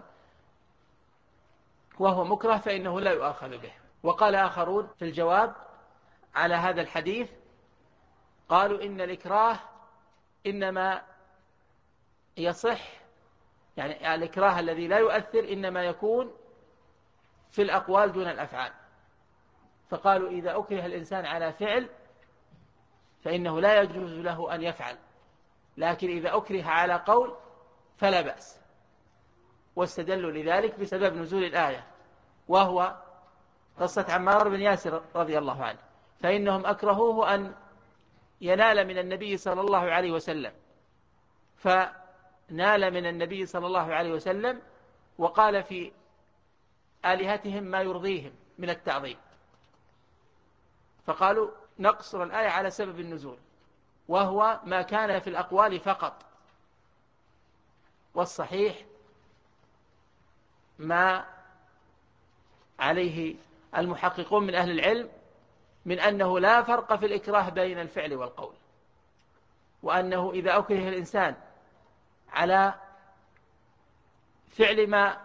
وهو مكره فإنه لا يؤاخذ به. وقال آخرون في الجواب على هذا الحديث، قالوا إن الإكراه إنما يصح، يعني الإكراه الذي لا يؤثر إنما يكون في الأقوال دون الأفعال. فقالوا إذا أكره الإنسان على فعل فإنه لا يجوز له أن يفعل، لكن إذا أكره على قول فلا بأس. واستدلوا لذلك بسبب نزول الآية، وهو قصة عمار بن ياسر رضي الله عنه، فإنهم أكرهوه أن ينال من النبي صلى الله عليه وسلم، فنال من النبي صلى الله عليه وسلم وقال في آلهتهم ما يرضيهم من التعظيم، فقالوا نقصر الآية على سبب النزول، وهو ما كان في الأقوال فقط. والصحيح ما عليه المحققون من أهل العلم من أنه لا فرق في الإكراه بين الفعل والقول، وأنه إذا أكره الإنسان على فعل ما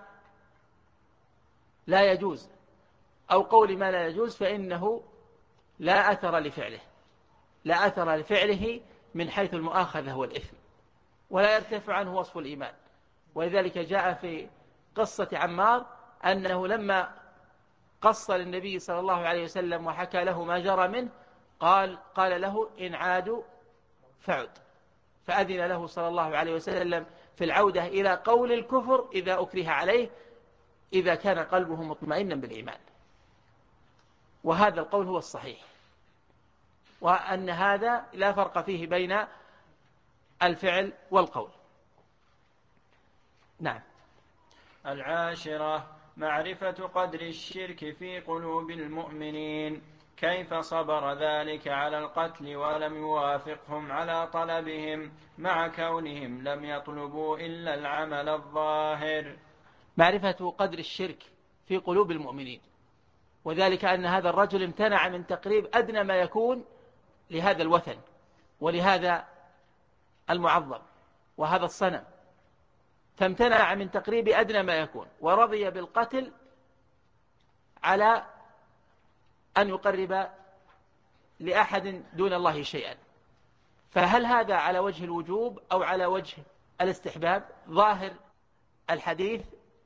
لا يجوز أو قول ما لا يجوز فإنه لا أثر لفعله، لا أثر لفعله من حيث المؤاخذة والإثم، ولا يرتفع عنه وصف الإيمان. ولذلك جاء في قصة عمار أنه لما قص للنبي صلى الله عليه وسلم وحكى له ما جرى منه قال له إن عادوا فعد، فأذن له صلى الله عليه وسلم في العودة إلى قول الكفر إذا أكره عليه إذا كان قلبه مطمئنا بالإيمان. وهذا القول هو الصحيح، وأن هذا لا فرق فيه بين الفعل والقول. نعم. 10 معرفة قدر الشرك في قلوب المؤمنين، كيف صبر ذلك على القتل ولم يوافقهم على طلبهم مع كونهم لم يطلبوا إلا العمل الظاهر. معرفة قدر الشرك في قلوب المؤمنين، وذلك أن هذا الرجل امتنع من تقريب أدنى ما يكون لهذا الوثن ولهذا المعظم وهذا الصنم، فامتنع من تقريب أدنى ما يكون، ورضي بالقتل على أن يقرب لأحد دون الله شيئا. فهل هذا على وجه الوجوب أو على وجه الاستحباب؟ ظاهر الحديث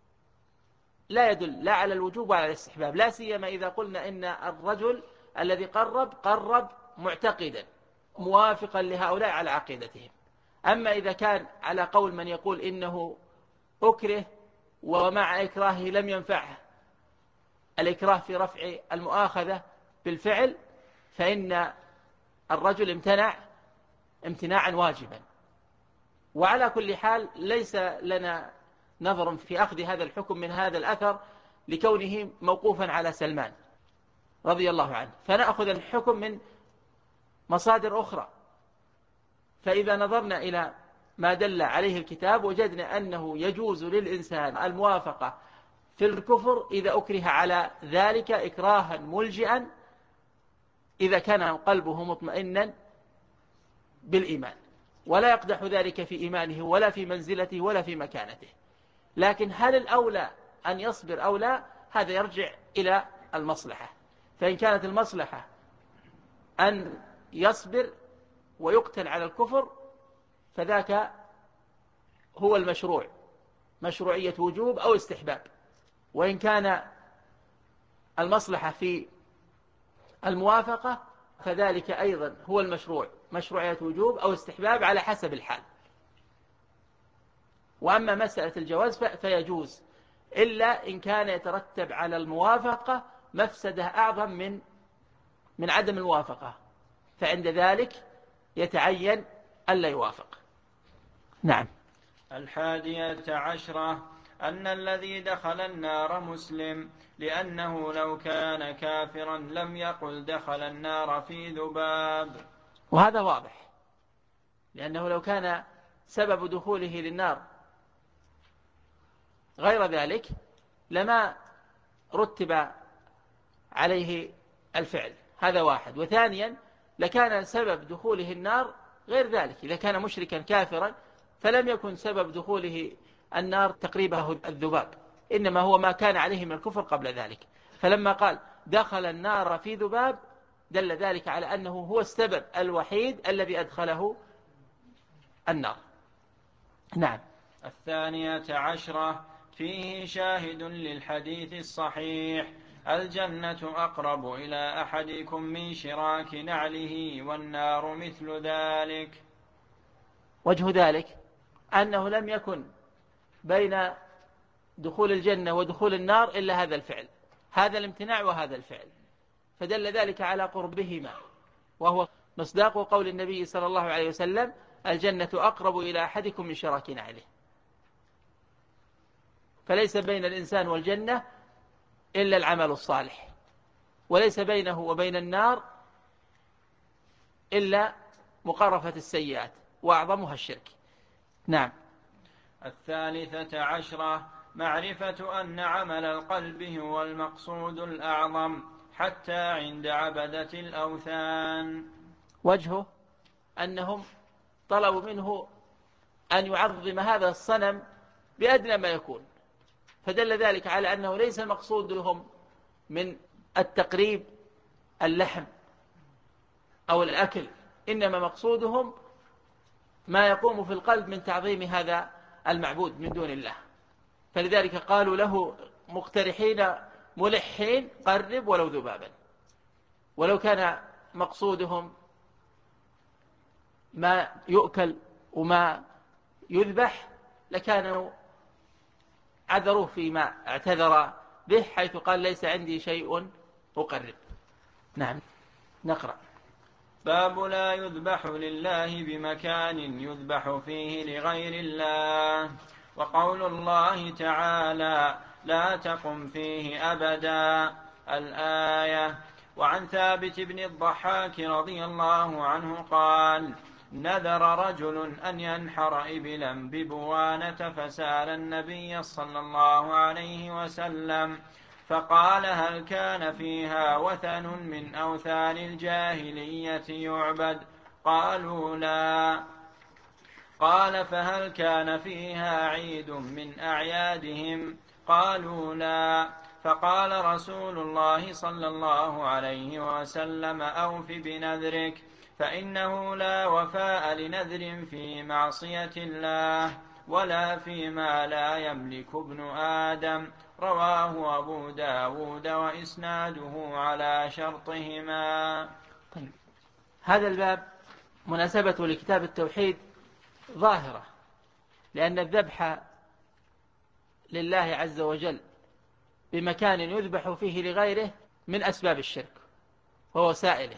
لا يدل لا على الوجوب ولا على الاستحباب، لا سيما إذا قلنا إن الرجل الذي قرب معتقدا موافقا لهؤلاء على عقيدتهم. أما إذا كان على قول من يقول إنه أكره ومع إكراهه لم ينفعه الإكراه في رفع المؤاخذة بالفعل، فإن الرجل امتنع امتناعا واجبا. وعلى كل حال ليس لنا نظر في أخذ هذا الحكم من هذا الأثر لكونه موقوفا على سلمان رضي الله عنه، فنأخذ الحكم من مصادر أخرى. فإذا نظرنا إلى ما دل عليه الكتاب وجدنا أنه يجوز للإنسان الموافقة في الكفر إذا أكره على ذلك إكراها ملجئا إذا كان قلبه مطمئنا بالإيمان، ولا يقدح ذلك في إيمانه ولا في منزلته ولا في مكانته. لكن هل الأولى أن يصبر أو لا؟ هذا يرجع إلى المصلحة. فإن كانت المصلحة أن يصبر ويقتل على الكفر فذاك هو المشروع، مشروعية وجوب أو استحباب. وإن كان المصلحة في الموافقة فذلك أيضا هو المشروع، مشروعية وجوب أو استحباب على حسب الحال. وأما مسألة الجواز فيجوز، إلا إن كان يترتب على الموافقة مفسدة أعظم من عدم الموافقة، فعند ذلك يتعين ألا يوافق. نعم. 11 أن الذي دخل النار مسلم، لأنه لو كان كافرا لم يقل دخل النار في ذباب. وهذا واضح، لأنه لو كان سبب دخوله للنار غير ذلك لما رتب عليه الفعل، هذا واحد. وثانيا لكان سبب دخوله النار غير ذلك، إذا كان مشركا كافرا فلم يكن سبب دخوله النار تقريبه الذباب، إنما هو ما كان عليه من الكفر قبل ذلك. فلما قال دخل النار في ذباب دل ذلك على أنه هو السبب الوحيد الذي أدخله النار. نعم. 12 فيه شاهد للحديث الصحيح: الجنة أقرب إلى أحدكم من شراك نعله والنار مثل ذلك. وجه ذلك أنه لم يكن بين دخول الجنة ودخول النار إلا هذا الفعل، هذا الامتناع وهذا الفعل، فدل ذلك على قربهما، وهو مصداق قول النبي صلى الله عليه وسلم: الجنة أقرب إلى أحدكم من شراك نعله. فليس بين الإنسان والجنة إلا العمل الصالح، وليس بينه وبين النار إلا مقارفة السيئات، وأعظمها الشرك. نعم. 13 معرفة أن عمل القلب هو المقصود الأعظم حتى عند عبدة الأوثان. وجهه أنهم طلبوا منه أن يعظم هذا الصنم بأدنى ما يكون، فدل ذلك على أنه ليس المقصود لهم من التقريب اللحم أو الأكل، إنما مقصودهم ما يقوم في القلب من تعظيم هذا المعبود من دون الله. فلذلك قالوا له مقترحين ملحين: قرب ولو ذبابا. ولو كان مقصودهم ما يؤكل وما يذبح لكانوا عذروه فيما اعتذر به، حيث قال: ليس عندي شيء أقرب. نعم. نقرأ. باب لا يذبح لله بمكان يذبح فيه لغير الله. وقول الله تعالى: لا تقم فيه أبدا، الآية. وعن ثابت بن الضحاك رضي الله عنه قال: نذر رجل أن ينحر إبلا ببوانة، فسأل النبي صلى الله عليه وسلم فقال: هل كان فيها وثن من أوثان الجاهلية يعبد؟ قالوا: لا. قال: فهل كان فيها عيد من أعيادهم؟ قالوا: لا. فقال رسول الله صلى الله عليه وسلم: أوف بنذرك، فإنه لا وفاء لنذر في معصية الله ولا فيما لا يملك ابن آدم. رواه أبو داود وإسناده على شرطهما. طيب. هذا الباب مناسبته لكتاب التوحيد ظاهرة، لأن الذبح لله عز وجل بمكان يذبح فيه لغيره من أسباب الشرك ووسائله،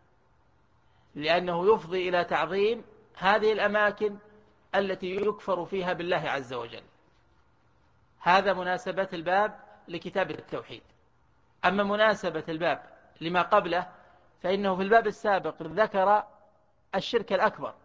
لأنه يفضي إلى تعظيم هذه الأماكن التي يكفر فيها بالله عز وجل. هذا مناسبة الباب لكتاب التوحيد. أما مناسبة الباب لما قبله فإنه في الباب السابق ذكر الشرك الأكبر،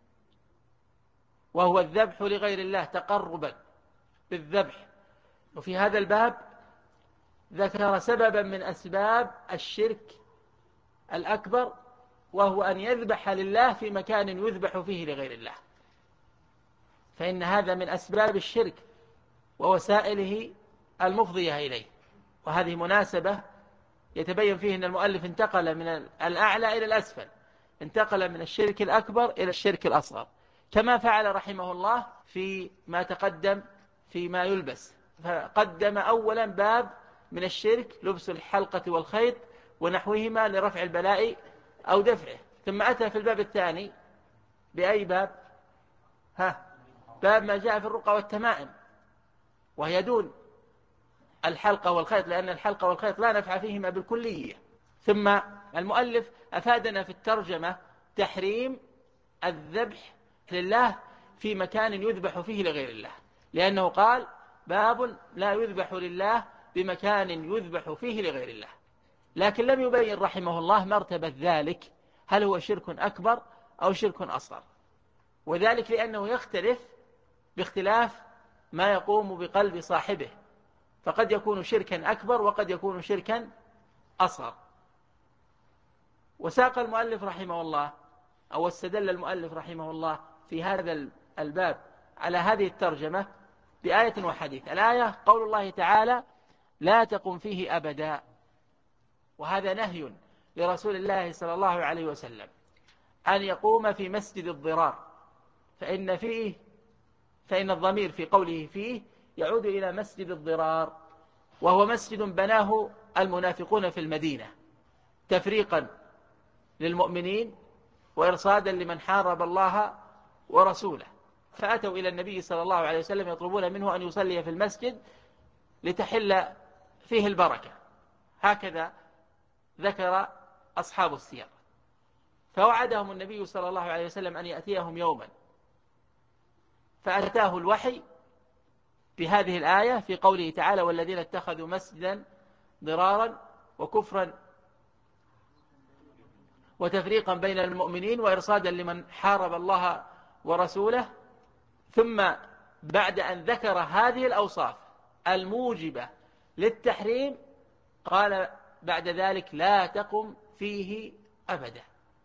وهو الذبح لغير الله تقربا بالذبح، وفي هذا الباب ذكر سببا من أسباب الشرك الأكبر، وهو أن يذبح لله في مكان يذبح فيه لغير الله، فإن هذا من أسباب الشرك ووسائله المفضية إليه. وهذه مناسبة يتبين فيه أن المؤلف انتقل من الأعلى إلى الأسفل، انتقل من الشرك الأكبر إلى الشرك الأصغر، كما فعل رحمه الله في ما تقدم فيما يلبس، فقدم أولا باب من الشرك لبس الحلقة والخيط ونحوهما لرفع البلاء أو دفعه، ثم أتى في الباب الثاني بأي باب؟ باب ما جاء في الرقى والتمائم، وهي دون الحلقة والخيط، لأن الحلقة والخيط لا نفع فيهما بالكلية. ثم المؤلف أفادنا في الترجمة تحريم الذبح لله في مكان يذبح فيه لغير الله، لأنه قال باب لا يذبح لله بمكان يذبح فيه لغير الله، لكن لم يبين رحمه الله مرتبة ذلك، هل هو شرك أكبر أو شرك أصغر، وذلك لأنه يختلف باختلاف ما يقوم بقلب صاحبه، فقد يكون شركا أكبر وقد يكون شركا أصغر. وساق المؤلف رحمه الله أو استدل المؤلف رحمه الله في هذا الباب على هذه الترجمة بآية وحديث. الآية قول الله تعالى لا تقم فيه أبدا، وهذا نهي لرسول الله صلى الله عليه وسلم أن يقوم في مسجد الضرار، فإن الضمير في قوله فيه يعود إلى مسجد الضرار، وهو مسجد بناه المنافقون في المدينة تفريقا للمؤمنين وإرصادا لمن حارب الله ورسوله، فأتوا إلى النبي صلى الله عليه وسلم يطلبون منه أن يصلي في المسجد لتحل فيه البركة، هكذا ذكر أصحاب السير. فوعدهم النبي صلى الله عليه وسلم أن يأتيهم يوما، فأتاه الوحي بهذه الآية في قوله تعالى والذين اتخذوا مسجدا ضرارا وكفرا وتفريقا بين المؤمنين وإرصادا لمن حارب الله ورسوله، ثم بعد أن ذكر هذه الأوصاف الموجبة للتحريم قال بعد ذلك لا تقم فيه أبدا،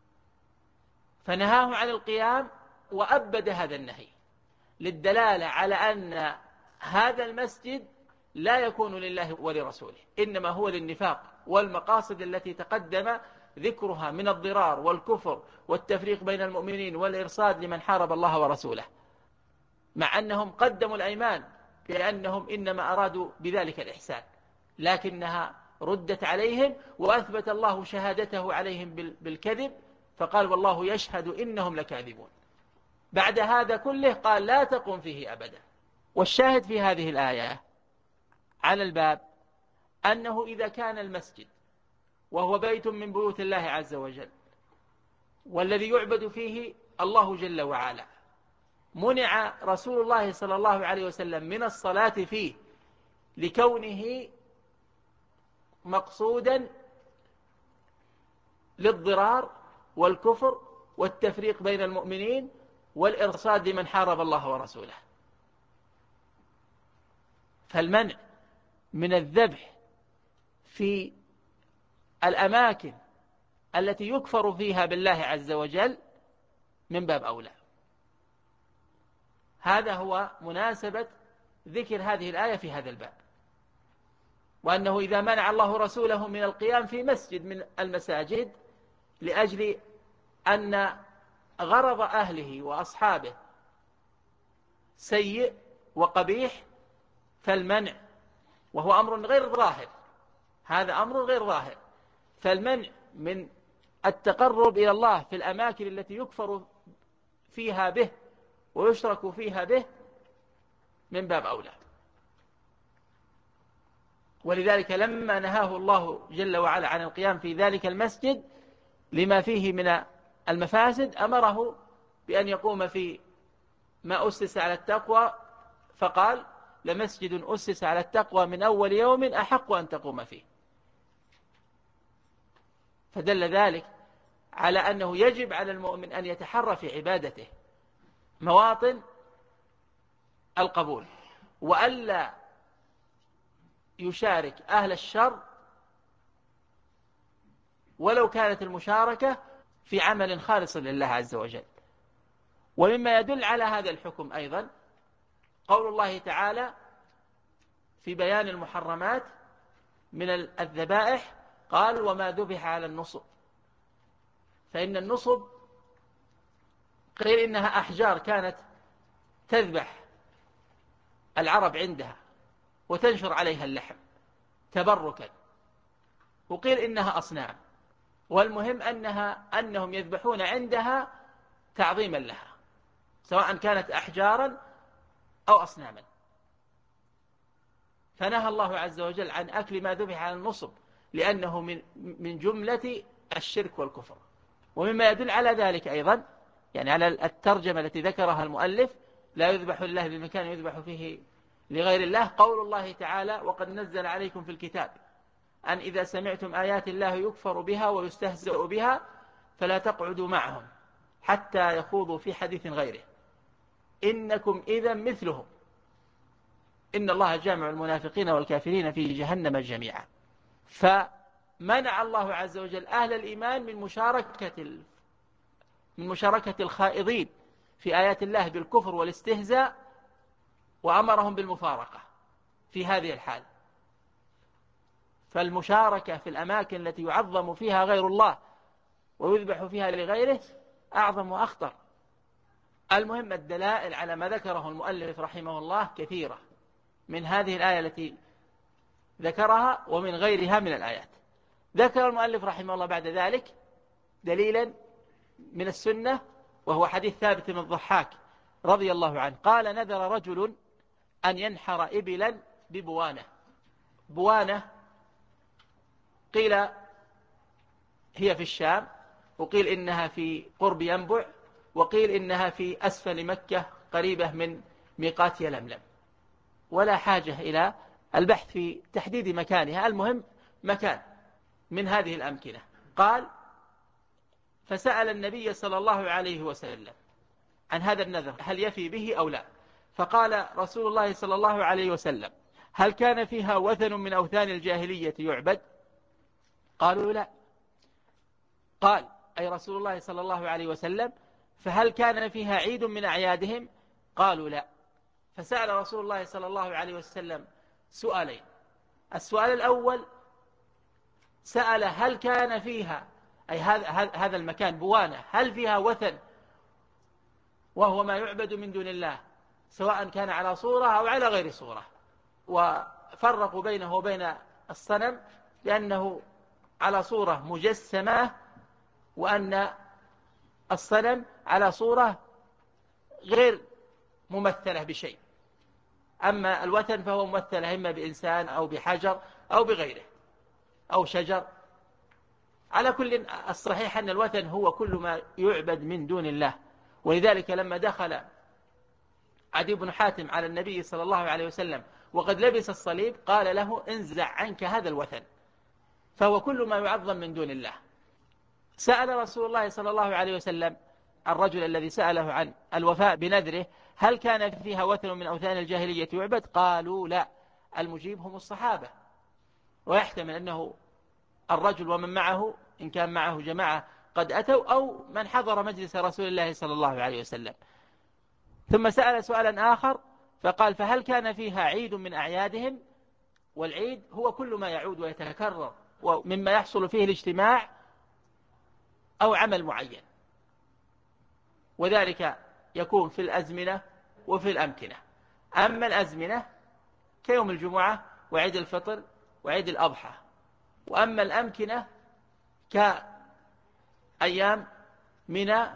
فنهاه عن القيام وأبد هذا النهي للدلالة على أن هذا المسجد لا يكون لله ولرسوله، إنما هو للنفاق والمقاصد التي تقدم ذكرها من الضرار والكفر والتفريق بين المؤمنين والإرصاد لمن حارب الله ورسوله، مع أنهم قدموا الأيمان بأنهم إنما أرادوا بذلك الإحسان، لكنها ردت عليهم وأثبت الله شهادته عليهم بالكذب، فقال والله يشهد إنهم لكاذبون. بعد هذا كله قال لا تقم فيه أبدا. والشاهد في هذه الآية على الباب أنه إذا كان المسجد وهو بيت من بيوت الله عز وجل والذي يعبد فيه الله جل وعلا، منع رسول الله صلى الله عليه وسلم من الصلاة فيه لكونه مقصودا للضرار والكفر والتفريق بين المؤمنين والإرصاد لمن حارب الله ورسوله. فالمنع من الذبح في الأماكن التي يكفر فيها بالله عز وجل من باب أولى. هذا هو مناسبة ذكر هذه الآية في هذا الباب، وأنه إذا منع الله رسوله من القيام في مسجد من المساجد لأجل أن غرض أهله وأصحابه سيء وقبيح، فالمنع وهو أمر غير ظاهر، هذا أمر غير ظاهر، فالمنع من التقرب إلى الله في الأماكن التي يكفر فيها به ويشرك فيها به من باب أولى. ولذلك لما نهاه الله جل وعلا عن القيام في ذلك المسجد لما فيه من المفاسد أمره بأن يقوم في ما أسس على التقوى، فقال لمسجد أسس على التقوى من أول يوم أحق أن تقوم فيه. فدل ذلك على أنه يجب على المؤمن أن يتحرى في عبادته مواطن القبول، وألا يشارك أهل الشر ولو كانت المشاركة في عمل خالص لله عز وجل. ومما يدل على هذا الحكم أيضا قول الله تعالى في بيان المحرمات من الذبائح، قال وما ذبح على النصب، فإن النصب قيل إنها أحجار كانت تذبح العرب عندها وتنشر عليها اللحم تبركا، وقيل إنها أصنام، والمهم أنهم يذبحون عندها تعظيما لها سواء كانت أحجارا أو أصناما. فنهى الله عز وجل عن أكل ما ذبح على النصب لأنه من جملة الشرك والكفر. ومما يدل على ذلك أيضا يعني على الترجمة التي ذكرها المؤلف لا يذبح الله بمكان يذبح فيه لغير الله قول الله تعالى: وقد نزل عليكم في الكتاب أن إذا سمعتم آيات الله يكفر بها ويستهزأ بها فلا تقعدوا معهم حتى يخوضوا في حديث غيره إنكم إذا مثلهم إن الله جامع المنافقين والكافرين في جهنم جميعا. فمنع الله عز وجل أهل الإيمان من مشاركة الخائضين في آيات الله بالكفر والاستهزاء، وأمرهم بالمفارقة في هذه الحال. فالمشاركة في الأماكن التي يعظم فيها غير الله ويذبح فيها لغيره أعظم وأخطر. المهم، الدلائل على ما ذكره المؤلف رحمه الله كثيرة من هذه الآية التي ذكرها ومن غيرها من الآيات. ذكر المؤلف رحمه الله بعد ذلك دليلا من السنة، وهو حديث ثابت بن الضحاك رضي الله عنه قال: نذر رجل أن ينحر إبلا ببوانة. بوانة قيل هي في الشام، وقيل إنها في قرب ينبع، وقيل إنها في أسفل مكة قريبة من ميقات يلملم، ولا حاجة إلى البحث في تحديد مكانها. المهم مكان من هذه الأمكنة. قال: فسأل النبي صلى الله عليه وسلم عن هذا النذر هل يفي به أو لا، فقال رسول الله صلى الله عليه وسلم: هل كان فيها وثن من أوثان الجاهلية يعبد؟ قالوا لا. قال أي رسول الله صلى الله عليه وسلم: فهل كان فيها عيد من أعيادهم؟ قالوا لا. فسأل رسول الله صلى الله عليه وسلم سؤالين. السؤال الأول سأل هل كان فيها، أي هذا المكان بوانة، هل فيها وثن وهو ما يعبد من دون الله، سواء كان على صورة أو على غير صورة. وفرقوا بينه وبين الصنم لأنه على صورة مجسمة، وأن الصنم على صورة غير ممثلة بشيء. أما الوثن فهو ممثل إما بإنسان أو بحجر أو بغيره أو شجر. على كل، الصحيح أن الوثن هو كل ما يعبد من دون الله. ولذلك لما دخل عدي بن حاتم على النبي صلى الله عليه وسلم وقد لبس الصليب قال له: انزع عنك هذا الوثن، فهو كل ما يعظم من دون الله. سأل رسول الله صلى الله عليه وسلم الرجل الذي سأله عن الوفاء بنذره: هل كان فيها وثن من أوثان الجاهلية يعبد؟ قالوا لا. المجيب هم الصحابة، ويحتمل أنه الرجل ومن معه إن كان معه جماعة قد أتوا، أو من حضر مجلس رسول الله صلى الله عليه وسلم. ثم سأل سؤالا آخر فقال: فهل كان فيها عيد من أعيادهم؟ والعيد هو كل ما يعود ويتكرر ومما يحصل فيه الاجتماع أو عمل معين، وذلك يكون في الأزمنة وفي الأمكنة. أما الأزمنة كيوم الجمعة وعيد الفطر وعيد الأضحى، وأما الأمكنة كأيام منى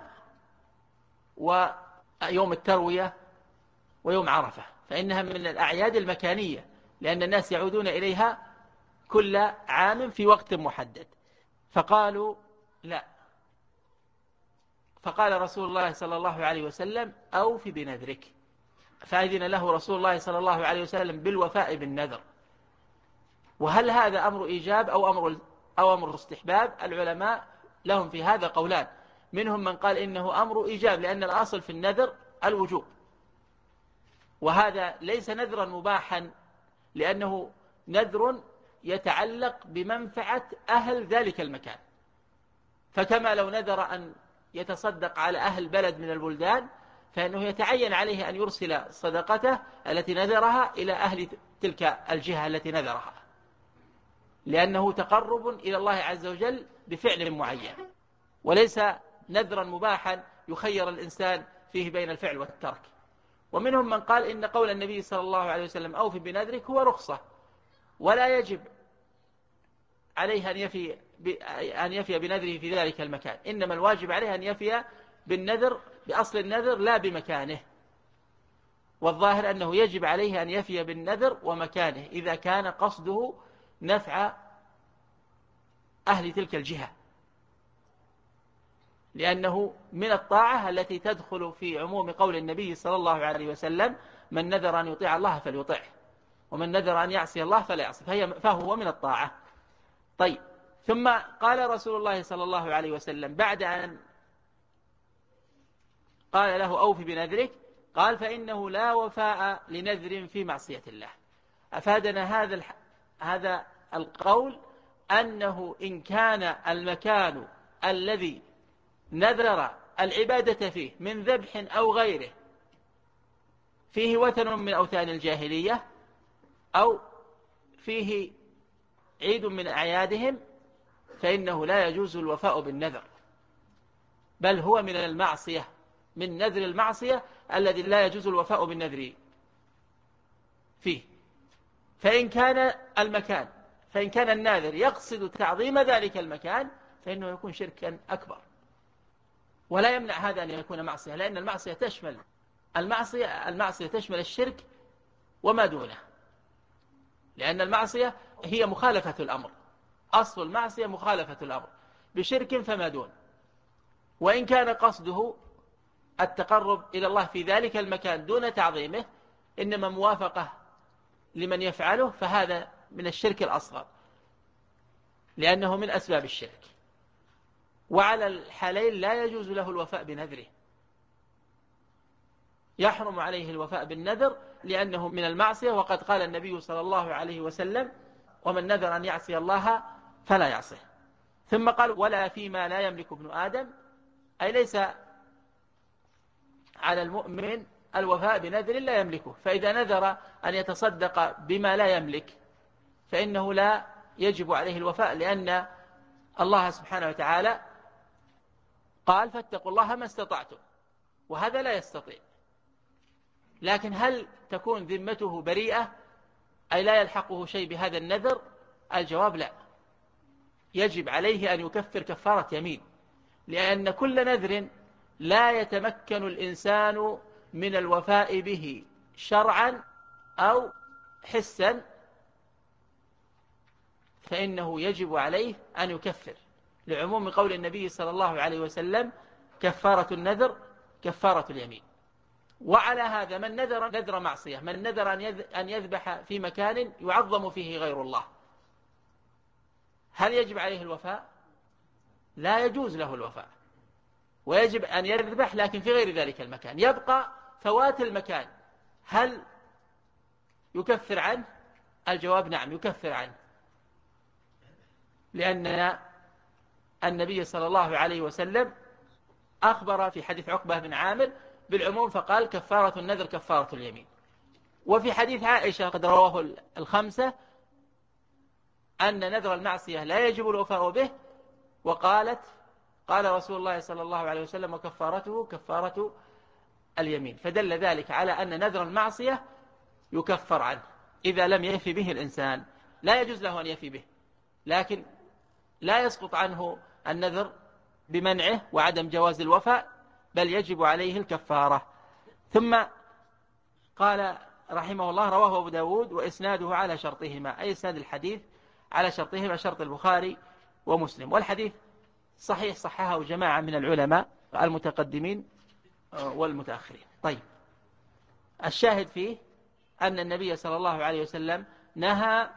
ويوم التروية ويوم عرفة، فإنها من الأعياد المكانية لأن الناس يعودون إليها كل عام في وقت محدد. فقالوا لا. فقال رسول الله صلى الله عليه وسلم: أوف بنذرك. فأذن له رسول الله صلى الله عليه وسلم بالوفاء بالنذر. وهل هذا أمر إيجاب أو أمر استحباب؟ العلماء لهم في هذا قولان. منهم من قال إنه أمر إيجاب لأن الأصل في النذر الوجوب، وهذا ليس نذرا مباحا لأنه نذر يتعلق بمنفعة أهل ذلك المكان. فكما لو نذر أن يتصدق على أهل بلد من البلدان فإنه يتعين عليه أن يرسل صدقته التي نذرها إلى أهل تلك الجهة التي نذرها، لأنه تقرب إلى الله عز وجل بفعل معين، وليس نذرا مباحا يخير الإنسان فيه بين الفعل والترك. ومنهم من قال إن قول النبي صلى الله عليه وسلم أوف بنذرك هو رخصة، ولا يجب عليه أن يفي بنذره في ذلك المكان، إنما الواجب عليه أن يفي بالنذر بأصل النذر لا بمكانه. والظاهر أنه يجب عليه أن يفي بالنذر ومكانه إذا كان قصده نفع أهل تلك الجهة، لأنه من الطاعة التي تدخل في عموم قول النبي صلى الله عليه وسلم: من نذر أن يطيع الله فليطعه، ومن نذر أن يعصي الله فلا يعصي، فهو من الطاعة. طيب، ثم قال رسول الله صلى الله عليه وسلم بعد أن قال له أوف بنذرك، قال فإنه لا وفاء لنذر في معصية الله. أفادنا هذا القول أنه إن كان المكان الذي نذر العبادة فيه من ذبح أو غيره فيه وثن من أوثان الجاهلية أو فيه عيد من أعيادهم، فإنه لا يجوز الوفاء بالنذر، بل هو من المعصية، من نذر المعصية الذي لا يجوز الوفاء بالنذر فيه. فإن كان الناذر يقصد تعظيم ذلك المكان فإنه يكون شركا أكبر، ولا يمنع هذا أن يكون معصية، لأن المعصية تشمل الشرك وما دونه، لأن المعصية هي مخالفة الأمر، أصل المعصية مخالفة الأمر بشرك فما دون. وإن كان قصده التقرب إلى الله في ذلك المكان دون تعظيمه، إنما موافقة لمن يفعله، فهذا من الشرك الأصغر لأنه من أسباب الشرك. وعلى الحالين لا يجوز له الوفاء بنذره، يحرم عليه الوفاء بالنذر لأنه من المعصية، وقد قال النبي صلى الله عليه وسلم ومن نذر أن يعصي الله فلا يعصيه. ثم قال ولا فيما لا يملك ابن آدم، أي ليس على المؤمن الوفاء بنذر لا يملكه، فإذا نذر أن يتصدق بما لا يملك فإنه لا يجب عليه الوفاء، لأن الله سبحانه وتعالى قال فاتقوا الله ما استطعتم، وهذا لا يستطيع. لكن هل تكون ذمته بريئة أي لا يلحقه شيء بهذا النذر؟ الجواب لا، يجب عليه أن يكفر كفارة يمين، لأن كل نذر لا يتمكن الإنسان من الوفاء به شرعا أو حسا فإنه يجب عليه أن يكفر، لعموم قول النبي صلى الله عليه وسلم كفارة النذر كفارة اليمين. وعلى هذا من نذر معصية، من نذر أن يذبح في مكان يعظم فيه غير الله، هل يجب عليه الوفاء؟ لا يجوز له الوفاء، ويجب أن يذبح لكن في غير ذلك المكان. يبقى فوات المكان، هل يكفر عنه؟ الجواب نعم يكفر عنه، لأن النبي صلى الله عليه وسلم أخبر في حديث عقبة بن عامر بالعموم فقال كفارة النذر كفارة اليمين. وفي حديث عائشة قد رواه الخمسة أن نذر المعصية لا يجب الوفاء به، وقالت قال رسول الله صلى الله عليه وسلم وكفارته كفارة اليمين، فدل ذلك على أن نذر المعصية يكفر عنه إذا لم يفي به الإنسان. لا يجوز له أن يفي به، لكن لا يسقط عنه النذر بمنعه وعدم جواز الوفاء، بل يجب عليه الكفارة. ثم قال رحمه الله رواه أبو داود وإسناده على شرطهما، أي إسناد الحديث على شرطهما شرط البخاري ومسلم، والحديث صحيح صححه جماعة من العلماء المتقدمين والمتأخرين. طيب، الشاهد فيه أن النبي صلى الله عليه وسلم نهى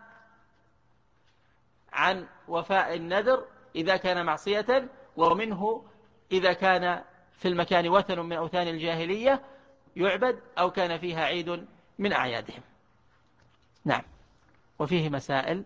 عن وفاء النذر إذا كان معصية، ومنه إذا كان في المكان وثن من أوثان الجاهلية يعبد أو كان فيها عيد من أعيادهم. نعم. وفيه مسائل.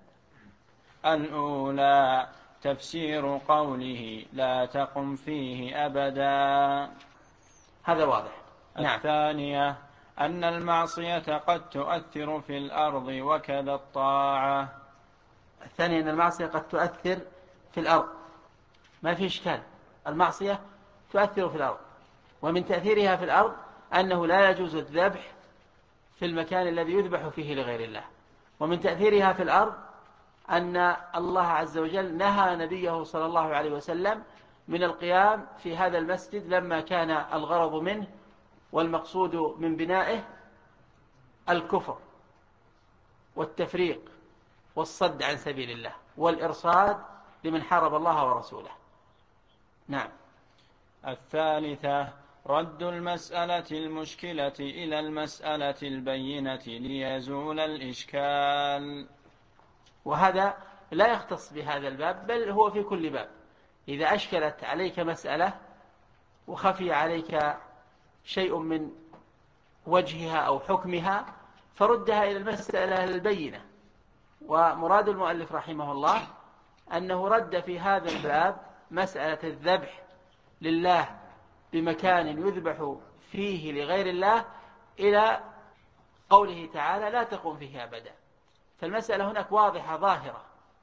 الأولى تفسير قوله لا تقم فيه أبدا، هذا واضح. نعم. الثانية أن المعصية قد تؤثر في الأرض وكذا الطاعة. الثانية أن المعصية قد تؤثر في الأرض، ما في إشكال، المعصية تؤثر في الأرض، ومن تأثيرها في الأرض أنه لا يجوز الذبح في المكان الذي يذبح فيه لغير الله، ومن تأثيرها في الأرض أن الله عز وجل نهى نبيه صلى الله عليه وسلم من القيام في هذا المسجد لما كان الغرض منه والمقصود من بنائه الكفر والتفريق والصد عن سبيل الله والإرصاد لمن حارب الله ورسوله. نعم. الثالثة رد المسألة المشكلة إلى المسألة البينة ليزول الإشكال. وهذا لا يختص بهذا الباب، بل هو في كل باب. إذا أشكلت عليك مسألة وخفي عليك شيء من وجهها أو حكمها فردها إلى المسألة البينة. ومراد المؤلف رحمه الله أنه رد في هذا الباب مسألة الذبح لله بمكان يذبح فيه لغير الله إلى قوله تعالى لا تقوم فيه أبدا. فالمسألة هناك واضحة ظاهرة،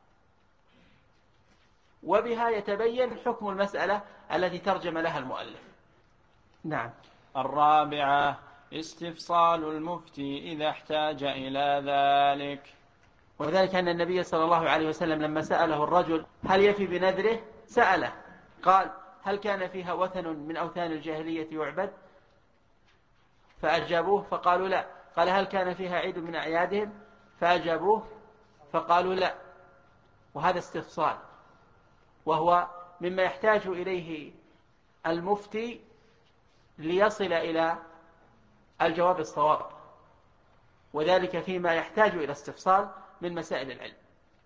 وبها يتبين حكم المسألة التي ترجم لها المؤلف. نعم. الرابعة استفصال المفتي إذا احتاج إلى ذلك. وذلك أن النبي صلى الله عليه وسلم لما سأله الرجل هل يفي بنذره سأله قال هل كان فيها وثن من أوثان الجاهلية يعبد؟ فأجابوه فقالوا لا. قال هل كان فيها عيد من أعيادهم؟ فأجابوه فقالوا لا. وهذا استفصال، وهو مما يحتاج إليه المفتي ليصل إلى الجواب الصواب، وذلك فيما يحتاج إلى استفصال من مسائل العلم.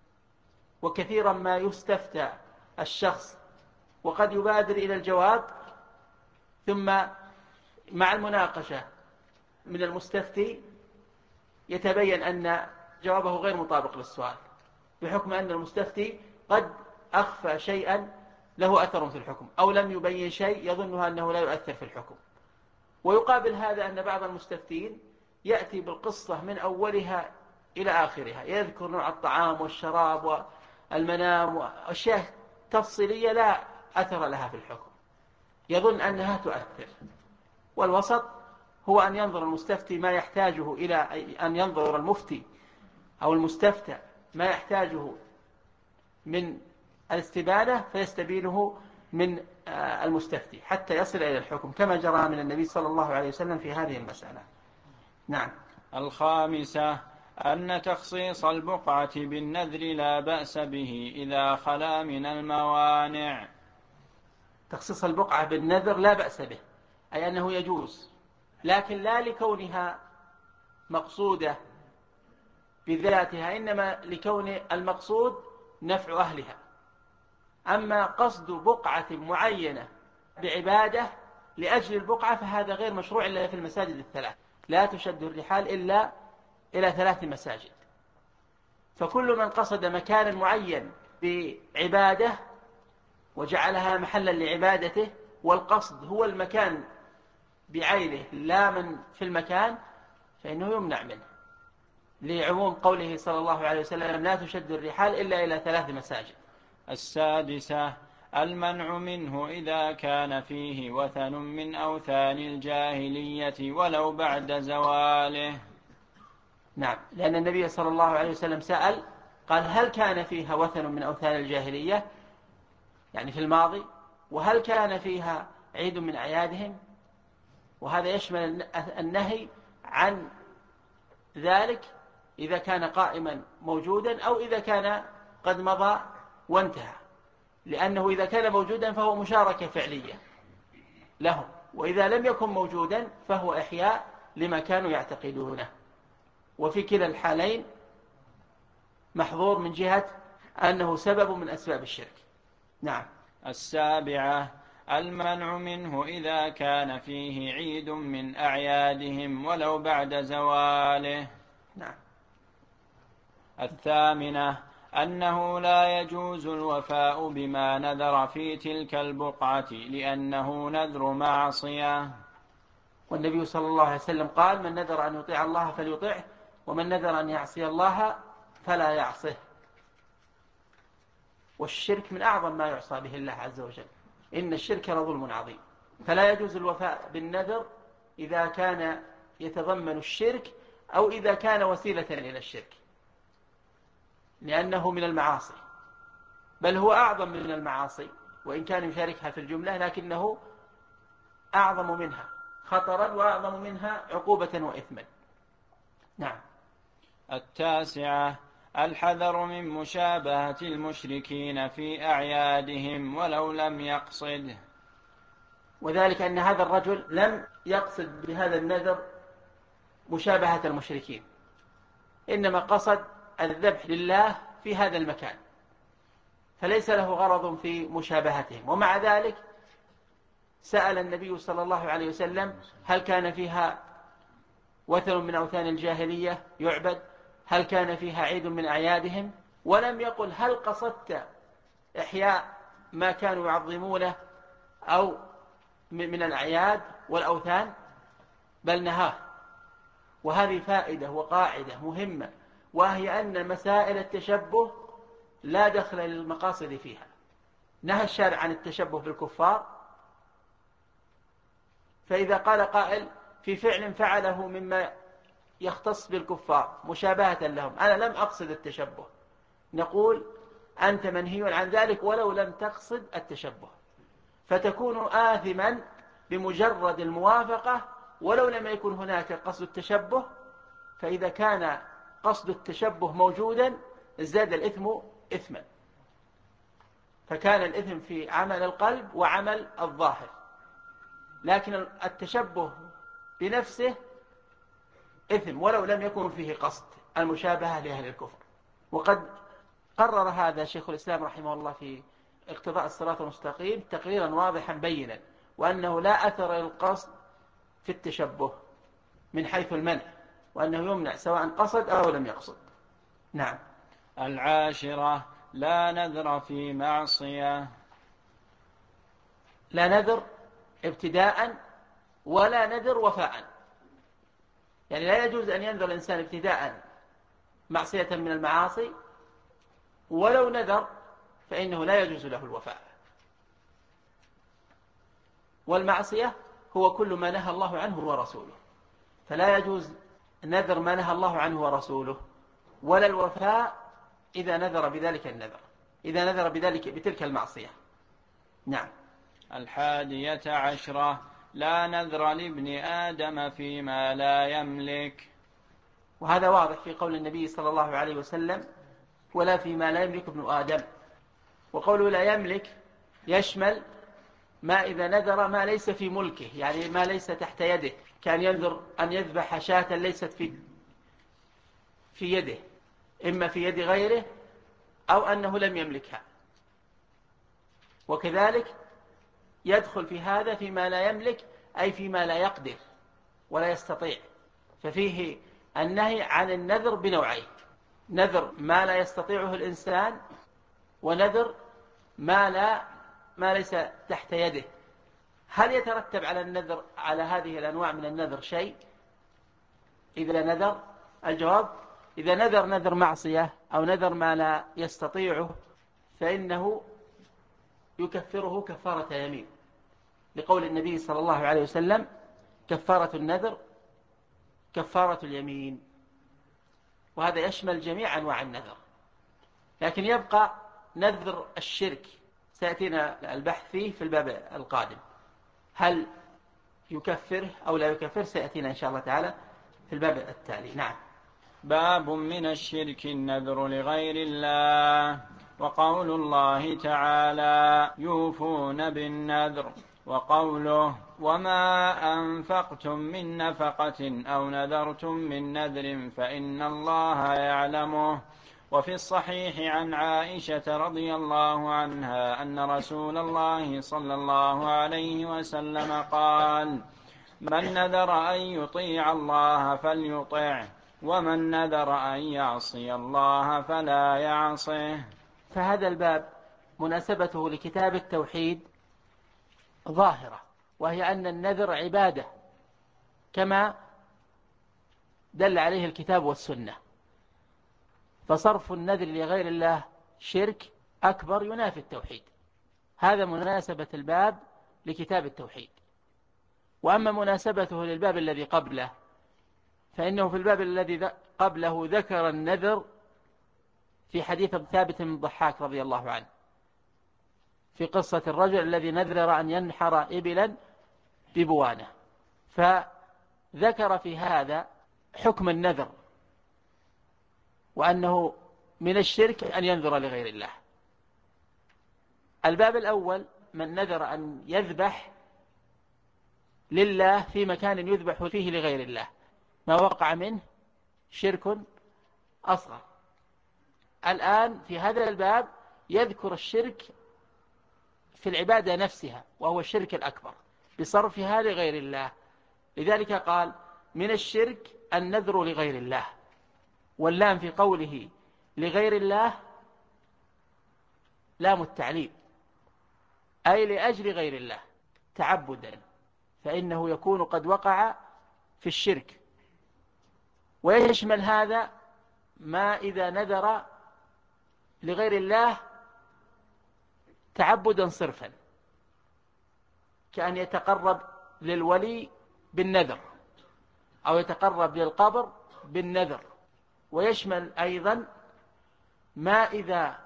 وكثيرا ما يستفتى الشخص وقد يبادر إلى الجواب، ثم مع المناقشة من المستفتي يتبين أن جوابه غير مطابق للسؤال، بحكم أن المستفتي قد أخفى شيئا له أثر في الحكم، أو لم يبين شيء يظنها أنه لا يؤثر في الحكم. ويقابل هذا أن بعض المستفتين يأتي بالقصة من أولها إلى آخرها، يذكر نوع الطعام والشراب والمنام وأشياء تفصيلية لا أثر لها في الحكم، يظن أنها تؤثر. والوسط هو أن ينظر المستفتي ما يحتاجه إلى أن ينظر المفتي أو المستفتى ما يحتاجه من الاستبانة فيستبينه من المستفتي حتى يصل إلى الحكم، كما جرى من النبي صلى الله عليه وسلم في هذه المسألة. نعم. الخامسة أن تخصيص البقعة بالنذر لا بأس به إذا خلا من الموانع. تخصيص البقعة بالنذر لا بأس به، أي أنه يجوز، لكن لا لكونها مقصودة بذاتها، إنما لكون المقصود نفع أهلها. أما قصد بقعة معينة بعبادة لأجل البقعة فهذا غير مشروع إلا في المساجد الثلاث، لا تشد الرحال إلا إلى 3 مساجد. فكل من قصد مكانا معين بعبادة وجعلها محلا لعبادته، والقصد هو المكان بعينه لا من في المكان، فإنه يمنع منه، لعموم قوله صلى الله عليه وسلم لا تشد الرحال إلا إلى 3 مساجد. السادسة المنع منه إذا كان فيه وثن من أوثان الجاهلية ولو بعد زواله. نعم، لأن النبي صلى الله عليه وسلم سأل قال هل كان فيها وثن من أوثان الجاهلية، يعني في الماضي، وهل كان فيها عيد من أعيادهم، وهذا يشمل النهي عن ذلك إذا كان قائما موجودا أو إذا كان قد مضى وانتهى، لأنه إذا كان موجودا فهو مشاركة فعلية لهم، وإذا لم يكن موجودا فهو إحياء لما كانوا يعتقدونه، وفي كلا الحالين محظور من جهة أنه سبب من أسباب الشرك. نعم. السابعة المنع منه إذا كان فيه عيد من أعيادهم ولو بعد زواله. نعم. الثامنة أنه لا يجوز الوفاء بما نذر في تلك البقعة لأنه نذر معصية. والنبي صلى الله عليه وسلم قال من نذر أن يطيع الله فليطيعه، ومن نذر أن يعصي الله فلا يعصه. والشرك من أعظم ما يعصى به الله عز وجل، إن الشرك لظلم عظيم. فلا يجوز الوفاء بالنذر إذا كان يتضمن الشرك أو إذا كان وسيلة إلى الشرك، لأنه من المعاصي، بل هو أعظم من المعاصي، وإن كان يشاركها في الجملة لكنه أعظم منها خطرا وأعظم منها عقوبة وإثما. نعم. التاسعة الحذر من مشابهة المشركين في أعيادهم ولو لم يقصده. وذلك أن هذا الرجل لم يقصد بهذا النذر مشابهة المشركين، إنما قصد الذبح لله في هذا المكان، فليس له غرض في مشابهتهم. ومع ذلك سأل النبي صلى الله عليه وسلم هل كان فيها وثن من أوثان الجاهلية يعبد، هل كان فيها عيد من أعيادهم، ولم يقل هل قصدت إحياء ما كانوا يعظمونه أو من الأعياد والأوثان، بل نهاه. وهذه فائدة وقاعدة مهمة، وهي أن مسائل التشبه لا دخل للمقاصد فيها. نهى الشارع عن التشبه بالكفار، فإذا قال قائل في فعل فعله مما يختص بالكفار مشابهة لهم أنا لم أقصد التشبه، نقول أنت منهي عن ذلك ولو لم تقصد التشبه، فتكون آثما بمجرد الموافقة ولو لم يكن هناك قصد التشبه. فإذا كان قصد التشبه موجودا ازداد الإثم إثما، فكان الإثم في عمل القلب وعمل الظاهر، لكن التشبه بنفسه إثم ولو لم يكن فيه قصد المشابهة لأهل الكفر. وقد قرر هذا شيخ الإسلام رحمه الله في اقتضاء الصراط المستقيم تقريرا واضحا بينا، وأنه لا أثر للقصد في التشبه من حيث المنع، وأنه يمنع سواء قصد أو لم يقصد. نعم. 10 لا نذر في معصية. لا نذر ابتداء ولا نذر وفاء، يعني لا يجوز أن ينذر الإنسان ابتداء معصية من المعاصي، ولو نذر فإنه لا يجوز له الوفاء. والمعصية هو كل ما نهى الله عنه ورسوله، فلا يجوز نذر ما نهى الله عنه ورسوله، ولا الوفاء إذا نذر بذلك النذر، إذا نذر بذلك بتلك المعصية. نعم. 11 لا نذر لابن آدم فيما لا يملك. وهذا واضح في قول النبي صلى الله عليه وسلم ولا فيما لا يملك ابن آدم. وقوله لا يملك يشمل ما إذا نذر ما ليس في ملكه، يعني ما ليس تحت يده، كان ينذر أن يذبح شاة ليست في يده، إما في يد غيره أو أنه لم يملكها. وكذلك يدخل في هذا فيما لا يملك، أي فيما لا يقدر ولا يستطيع، ففيه النهي عن النذر بنوعين: نذر ما لا يستطيعه الإنسان، ونذر ما ليس تحت يده. هل يترتب على النذر على هذه الأنواع من النذر شيء إذا نذر؟ الجواب: إذا نذر معصية أو نذر ما لا يستطيعه فإنه يكفره كفارة يمين، لقول النبي صلى الله عليه وسلم: كفارة النذر كفارة اليمين. وهذا يشمل جميع أنواع النذر. لكن يبقى نذر الشرك، سيأتينا البحث فيه في الباب القادم، هل يكفره أو لا يكفر، سيأتينا إن شاء الله تعالى في الباب التالي. نعم. باب من الشرك النذر لغير الله. وقول الله تعالى يوفون بالنذر، وقوله وما أنفقتم من نفقة أو نذرتم من نذر فإن الله يعلمه. وفي الصحيح عن عائشة رضي الله عنها أن رسول الله صلى الله عليه وسلم قال: من نذر أن يطيع الله فليطعه، ومن نذر أن يعصي الله فلا يعصه. فهذا الباب مناسبته لكتاب التوحيد ظاهرة، وهي أن النذر عبادة كما دل عليه الكتاب والسنة، فصرف النذر لغير الله شرك أكبر ينافي التوحيد. هذا مناسبة الباب لكتاب التوحيد. وأما مناسبته للباب الذي قبله فإنه في الباب الذي قبله ذكر النذر في حديث ثابت بن الضحاك رضي الله عنه في قصة الرجل الذي نذر أن ينحر إبلا ببوانة، فذكر في هذا حكم النذر، وأنه من الشرك أن ينذر لغير الله. الباب الأول من نذر أن يذبح لله في مكان يذبح فيه لغير الله، ما وقع منه شرك أصغر. الآن في هذا الباب يذكر الشرك في العبادة نفسها، وهو الشرك الأكبر بصرفها لغير الله. لذلك قال من الشرك النذر لغير الله، واللام في قوله لغير الله لام التعليل، أي لأجل غير الله تعبدا، فإنه يكون قد وقع في الشرك. ويشمل هذا ما إذا نذر لغير الله تعبدا صرفا، كأن يتقرب للولي بالنذر أو يتقرب للقبر بالنذر. ويشمل أيضا ما إذا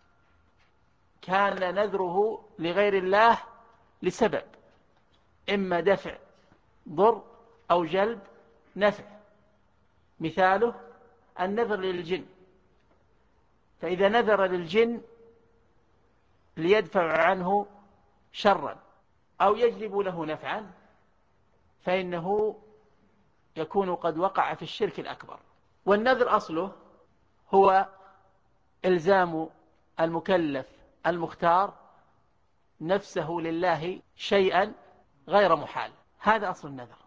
كان نذره لغير الله لسبب، إما دفع ضر أو جلب نفع، مثاله النذر للجن، فإذا نذر للجن ليدفع عنه شرا أو يجلب له نفعا فإنه يكون قد وقع في الشرك الأكبر. والنذر أصله هو إلزام المكلف المختار نفسه لله شيئا غير محال، هذا أصل النذر.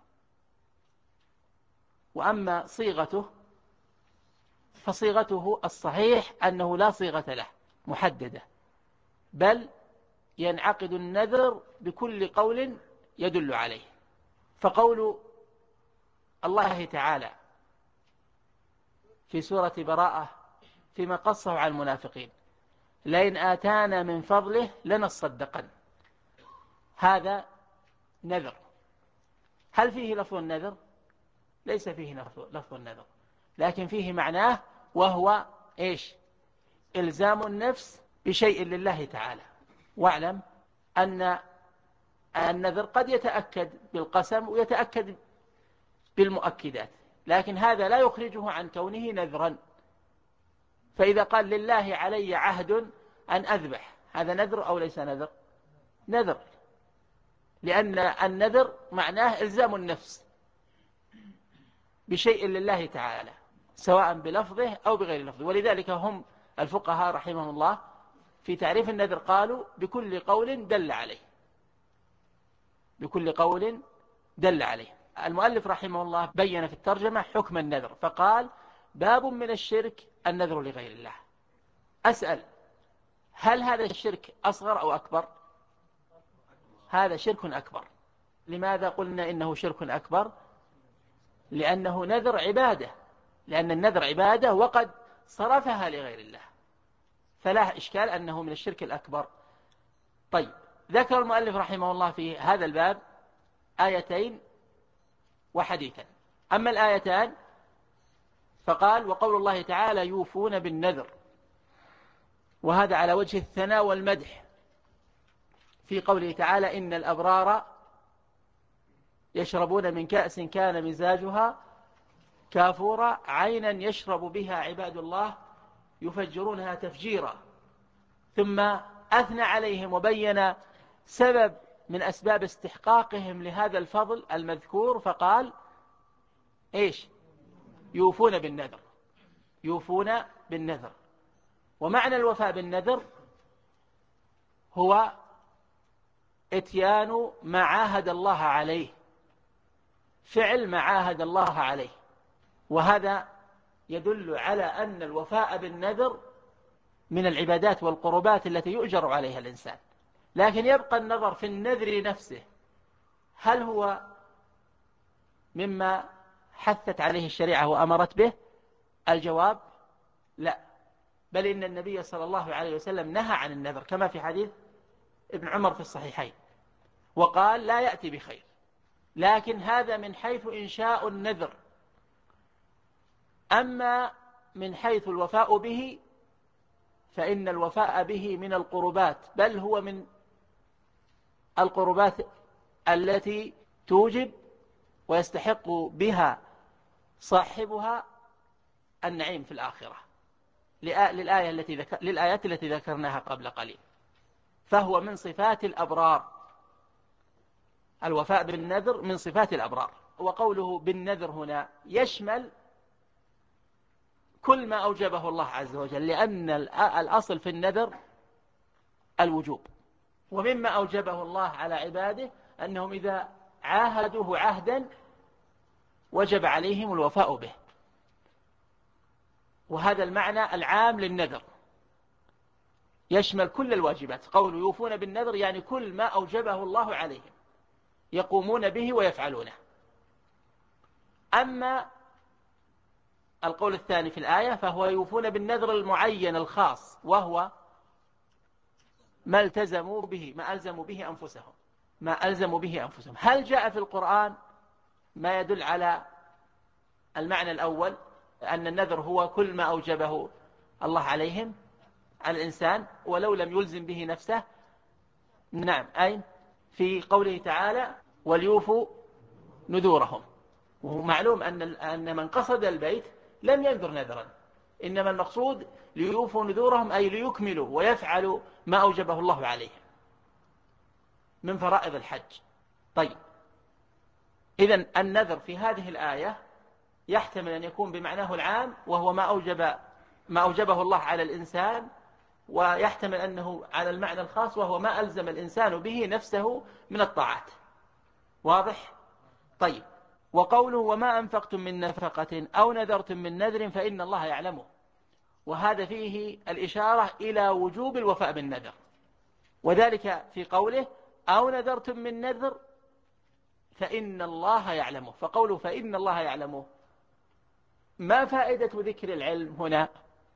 وأما صيغته فصيغته الصحيح أنه لا صيغة له محددة، بل ينعقد النذر بكل قول يدل عليه. فقول الله تعالى في سورة براءة فيما قصه عن المنافقين لئن آتانا من فضله لنصدقن، هذا نذر. هل فيه لفظ النذر؟ ليس فيه لفظ النذر، لكن فيه معناه، وهو إيش؟ إلزام النفس بشيء لله تعالى. واعلم أن النذر قد يتأكد بالقسم ويتأكد بالمؤكدات، لكن هذا لا يخرجه عن كونه نذرا. فإذا قال لله علي عهد أن أذبح، هذا نذر أو ليس نذر؟ نذر، لأن النذر معناه إلزام النفس بشيء لله تعالى سواء بلفظه أو بغير لفظه. ولذلك هم الفقهاء رحمهم الله في تعريف النذر قالوا بكل قول دل عليه، بكل قول دل عليه. المؤلف رحمه الله بين في الترجمة حكم النذر فقال باب من الشرك النذر لغير الله. أسأل هل هذا الشرك أصغر أو أكبر؟ هذا شرك أكبر. لماذا قلنا إنه شرك أكبر؟ لأنه نذر عبادة، لأن النذر عبادة وقد صرفها لغير الله، فلا إشكال أنه من الشرك الأكبر. طيب، ذكر المؤلف رحمه الله في هذا الباب آيتين وحديثا. أما الآيتان فقال وقول الله تعالى يوفون بالنذر، وهذا على وجه الثناء والمدح في قوله تعالى إن الأبرار يشربون من كأس كان مزاجها كافورا عينا يشرب بها عباد الله يفجرونها تفجيرا. ثم أثنى عليهم وبين سبب من أسباب استحقاقهم لهذا الفضل المذكور فقال إيش؟ يوفون بالنذر، يوفون بالنذر. ومعنى الوفاء بالنذر هو اتيان ما عاهد الله عليه، فعل ما عاهد الله عليه. وهذا يدل على أن الوفاء بالنذر من العبادات والقربات التي يؤجر عليها الإنسان. لكن يبقى النظر في النذر نفسه، هل هو مما حثت عليه الشريعة وأمرت به؟ الجواب لا، بل إن النبي صلى الله عليه وسلم نهى عن النذر كما في حديث ابن عمر في الصحيحين، وقال لا يأتي بخير. لكن هذا من حيث إنشاء النذر. أما من حيث الوفاء به فإن الوفاء به من القربات، بل هو من القربات التي توجب ويستحق بها صاحبها النعيم في الآخرة، للآيات التي ذكرناها قبل قليل. فهو من صفات الأبرار. الوفاء بالنذر من صفات الأبرار. وقوله بالنذر هنا يشمل كل ما أوجبه الله عز وجل، لأن الأصل في النذر الوجوب، ومما أوجبه الله على عباده أنهم إذا عاهدوه عهدا وجب عليهم الوفاء به، وهذا المعنى العام للنذر يشمل كل الواجبات. قول يوفون بالنذر يعني كل ما أوجبه الله عليهم يقومون به ويفعلونه. أما القول الثاني في الآية فهو يوفون بالنذر المعين الخاص، وهو ما التزموا به، ما ألزموا به أنفسهم. هل جاء في القرآن ما يدل على المعنى الأول أن النذر هو كل ما أوجبه الله عليهم على الإنسان ولو لم يلزم به نفسه؟ نعم. أين؟ في قوله تعالى وليوفوا نذورهم. وهو معلوم أن من قصد البيت لم ينذر نذرا، إنما المقصود ليوفوا نذورهم أي ليكملوا ويفعلوا ما أوجبه الله عليهم من فرائض الحج. طيب، إذن النذر في هذه الآية يحتمل أن يكون بمعناه العام وهو ما أوجبه الله على الإنسان، ويحتمل أنه على المعنى الخاص وهو ما ألزم الإنسان به نفسه من الطاعات. واضح؟ طيب، وقوله وما أنفقتم من نفقة أو نذرتم من نذر فإن الله يعلمه، وهذا فيه الإشارة إلى وجوب الوفاء بالنذر، وذلك في قوله أو نذرتم من نذر فإن الله يعلمه. فقوله فإن الله يعلمه، ما فائدة ذكر العلم هنا؟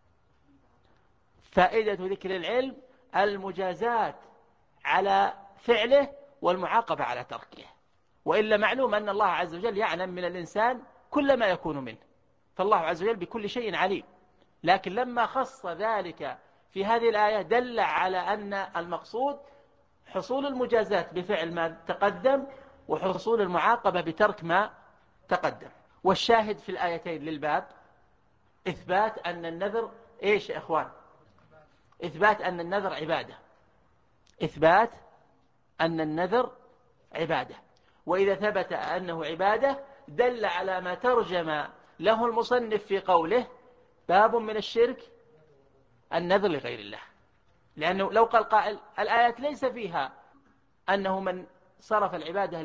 فائدة ذكر العلم المجازات على فعله والمعاقبة على تركه، وإلا معلوم أن الله عز وجل يعلم من الإنسان كل ما يكون منه، فالله عز وجل بكل شيء عليم. لكن لما خص ذلك في هذه الآية دل على أن المقصود حصول المجازات بفعل ما تقدم وحصول المعاقبة بترك ما تقدم. والشاهد في الآيتين للباب إثبات أن النذر إيش يا إخوان؟ إثبات أن النذر عبادة، إثبات أن النذر عبادة. وإذا ثبت أنه عبادة دل على ما ترجم له المصنف في قوله باب من الشرك النذر لغير الله، لأنه لو قال قائل الآيات ليس فيها أنه من صرف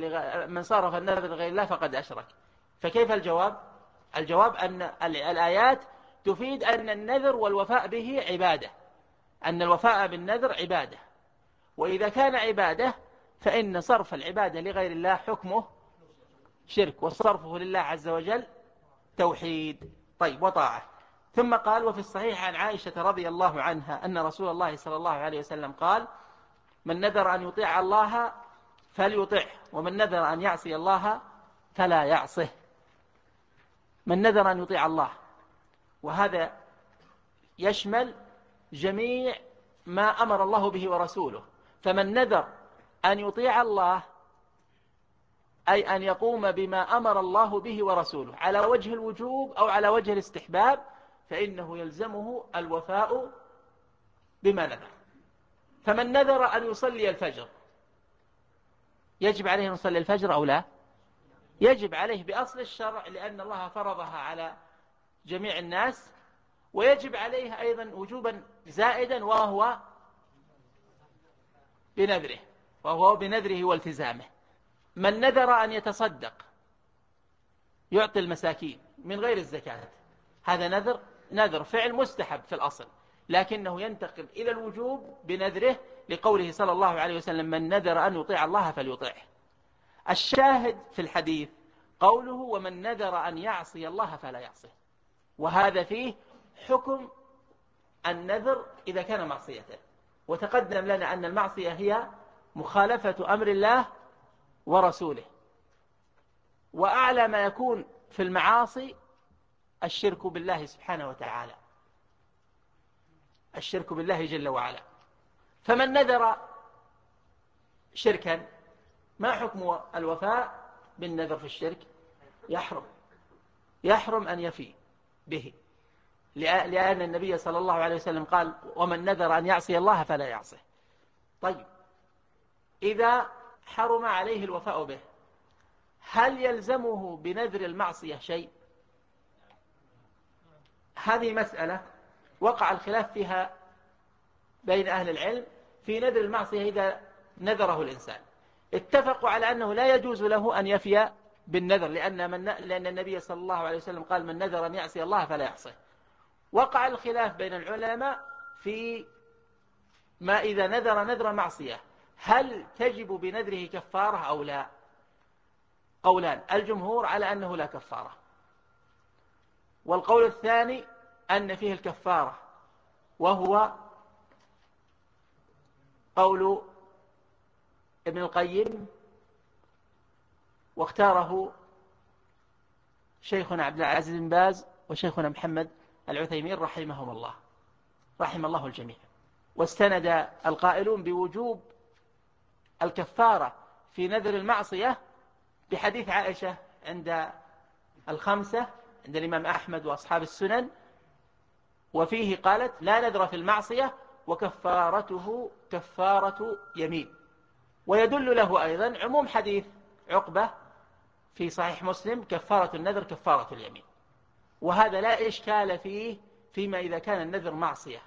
النذر لغير الله فقد أشرك، فكيف الجواب؟ الجواب أن الآيات تفيد أن النذر والوفاء به عبادة، أن الوفاء بالنذر عبادة، وإذا كان عبادة فإن صرف العبادة لغير الله حكمه شرك، وصرفه لله عز وجل توحيد. طيب، وطاعة. ثم قال وفي الصحيح عن عائشة رضي الله عنها أن رسول الله صلى الله عليه وسلم قال من نذر أن يطيع الله فليطعه ومن نذر أن يعصي الله فلا يعصه. من نذر أن يطيع الله، وهذا يشمل جميع ما أمر الله به ورسوله. فمن نذر أن يطيع الله أي أن يقوم بما أمر الله به ورسوله على وجه الوجوب أو على وجه الاستحباب فإنه يلزمه الوفاء بما نذر. فمن نذر أن يصلي الفجر، يجب عليه أن يصلي الفجر أو لا؟ يجب عليه بأصل الشرع، لأن الله فرضها على جميع الناس، ويجب عليه أيضا وجوبا زائدا وهو بنذره والتزامه. من نذر أن يتصدق يعطي المساكين من غير الزكاة، هذا نذر فعل مستحب في الأصل، لكنه ينتقل إلى الوجوب بنذره لقوله صلى الله عليه وسلم من نذر أن يطيع الله فليطيعه. الشاهد في الحديث قوله ومن نذر أن يعصي الله فلا يعصيه، وهذا فيه حكم النذر إذا كان معصية. وتقدم لنا أن المعصية هي مخالفة أمر الله ورسوله، وأعلى ما يكون في المعاصي الشرك بالله سبحانه وتعالى، الشرك بالله جل وعلا. فمن نذر شركا، ما حكم الوفاء بالنذر في الشرك؟ يحرم أن يفي به، لأن النبي صلى الله عليه وسلم قال ومن نذر أن يعصي الله فلا يعصيه. طيب، إذا حرم عليه الوفاء به، هل يلزمه بنذر المعصية شيء؟ هذه مسألة وقع الخلاف فيها بين أهل العلم في نذر المعصية إذا نذره الإنسان. اتفقوا على أنه لا يجوز له أن يفي بالنذر، لأن النبي صلى الله عليه وسلم قال: من نذر أن يعصي الله فلا يعصيه. وقع الخلاف بين العلماء في ما إذا نذر معصية هل تجب بنذره كفارة أو لا؟ قولان: الجمهور على أنه لا كفارة، والقول الثاني أن فيه الكفارة، وهو قول ابن القيم، واختاره شيخنا عبد العزيز بن باز وشيخنا محمد العثيمين رحمهم الله، رحم الله الجميع. واستند القائلون بوجوب الكفارة في نذر المعصية بحديث عائشة عند الخمسة، عند الإمام أحمد وأصحاب السنن، وفيه قالت: لا نذر في المعصية وكفارته كفارة يمين. ويدل له أيضا عموم حديث عقبة في صحيح مسلم: كفارة النذر كفارة اليمين. وهذا لا إشكال فيه فيما إذا كان النذر معصية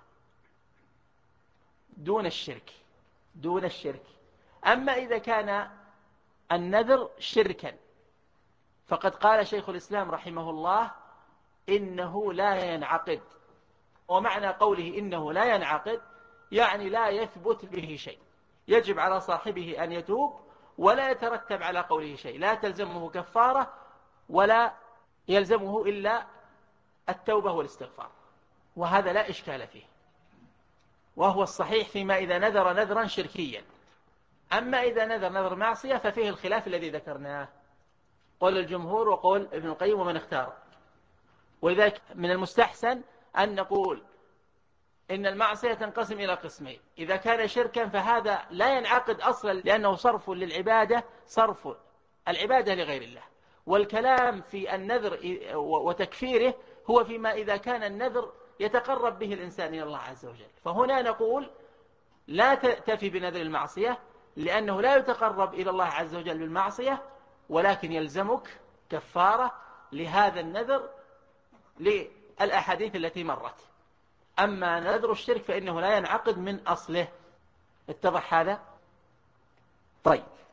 دون الشرك. أما إذا كان النذر شركا فقد قال شيخ الإسلام رحمه الله: إنه لا ينعقد. ومعنى قوله إنه لا ينعقد يعني لا يثبت به شيء، يجب على صاحبه أن يتوب، ولا يترتب على قوله شيء، لا تلزمه كفارة ولا يلزمه إلا التوبة والاستغفار، وهذا لا إشكال فيه، وهو الصحيح فيما إذا نذر نذرا شركيا. أما إذا نذر معصية ففيه الخلاف الذي ذكرناه، قول الجمهور وقول ابن القيم ومن اختار. ولذلك من المستحسن أن نقول إن المعصية تنقسم إلى قسمين: إذا كان شركا فهذا لا ينعقد أصلا، لأنه صرف للعبادة، صرف العبادة لغير الله. والكلام في النذر وتكفيره هو فيما إذا كان النذر يتقرب به الإنسان إلى الله عز وجل، فهنا نقول لا تفي بنذر المعصية، لأنه لا يتقرب إلى الله عز وجل بالمعصية، ولكن يلزمك كفارة لهذا النذر للأحاديث التي مرت. أما نذر الشرك فإنه لا ينعقد من أصله. اتضح هذا؟ طيب.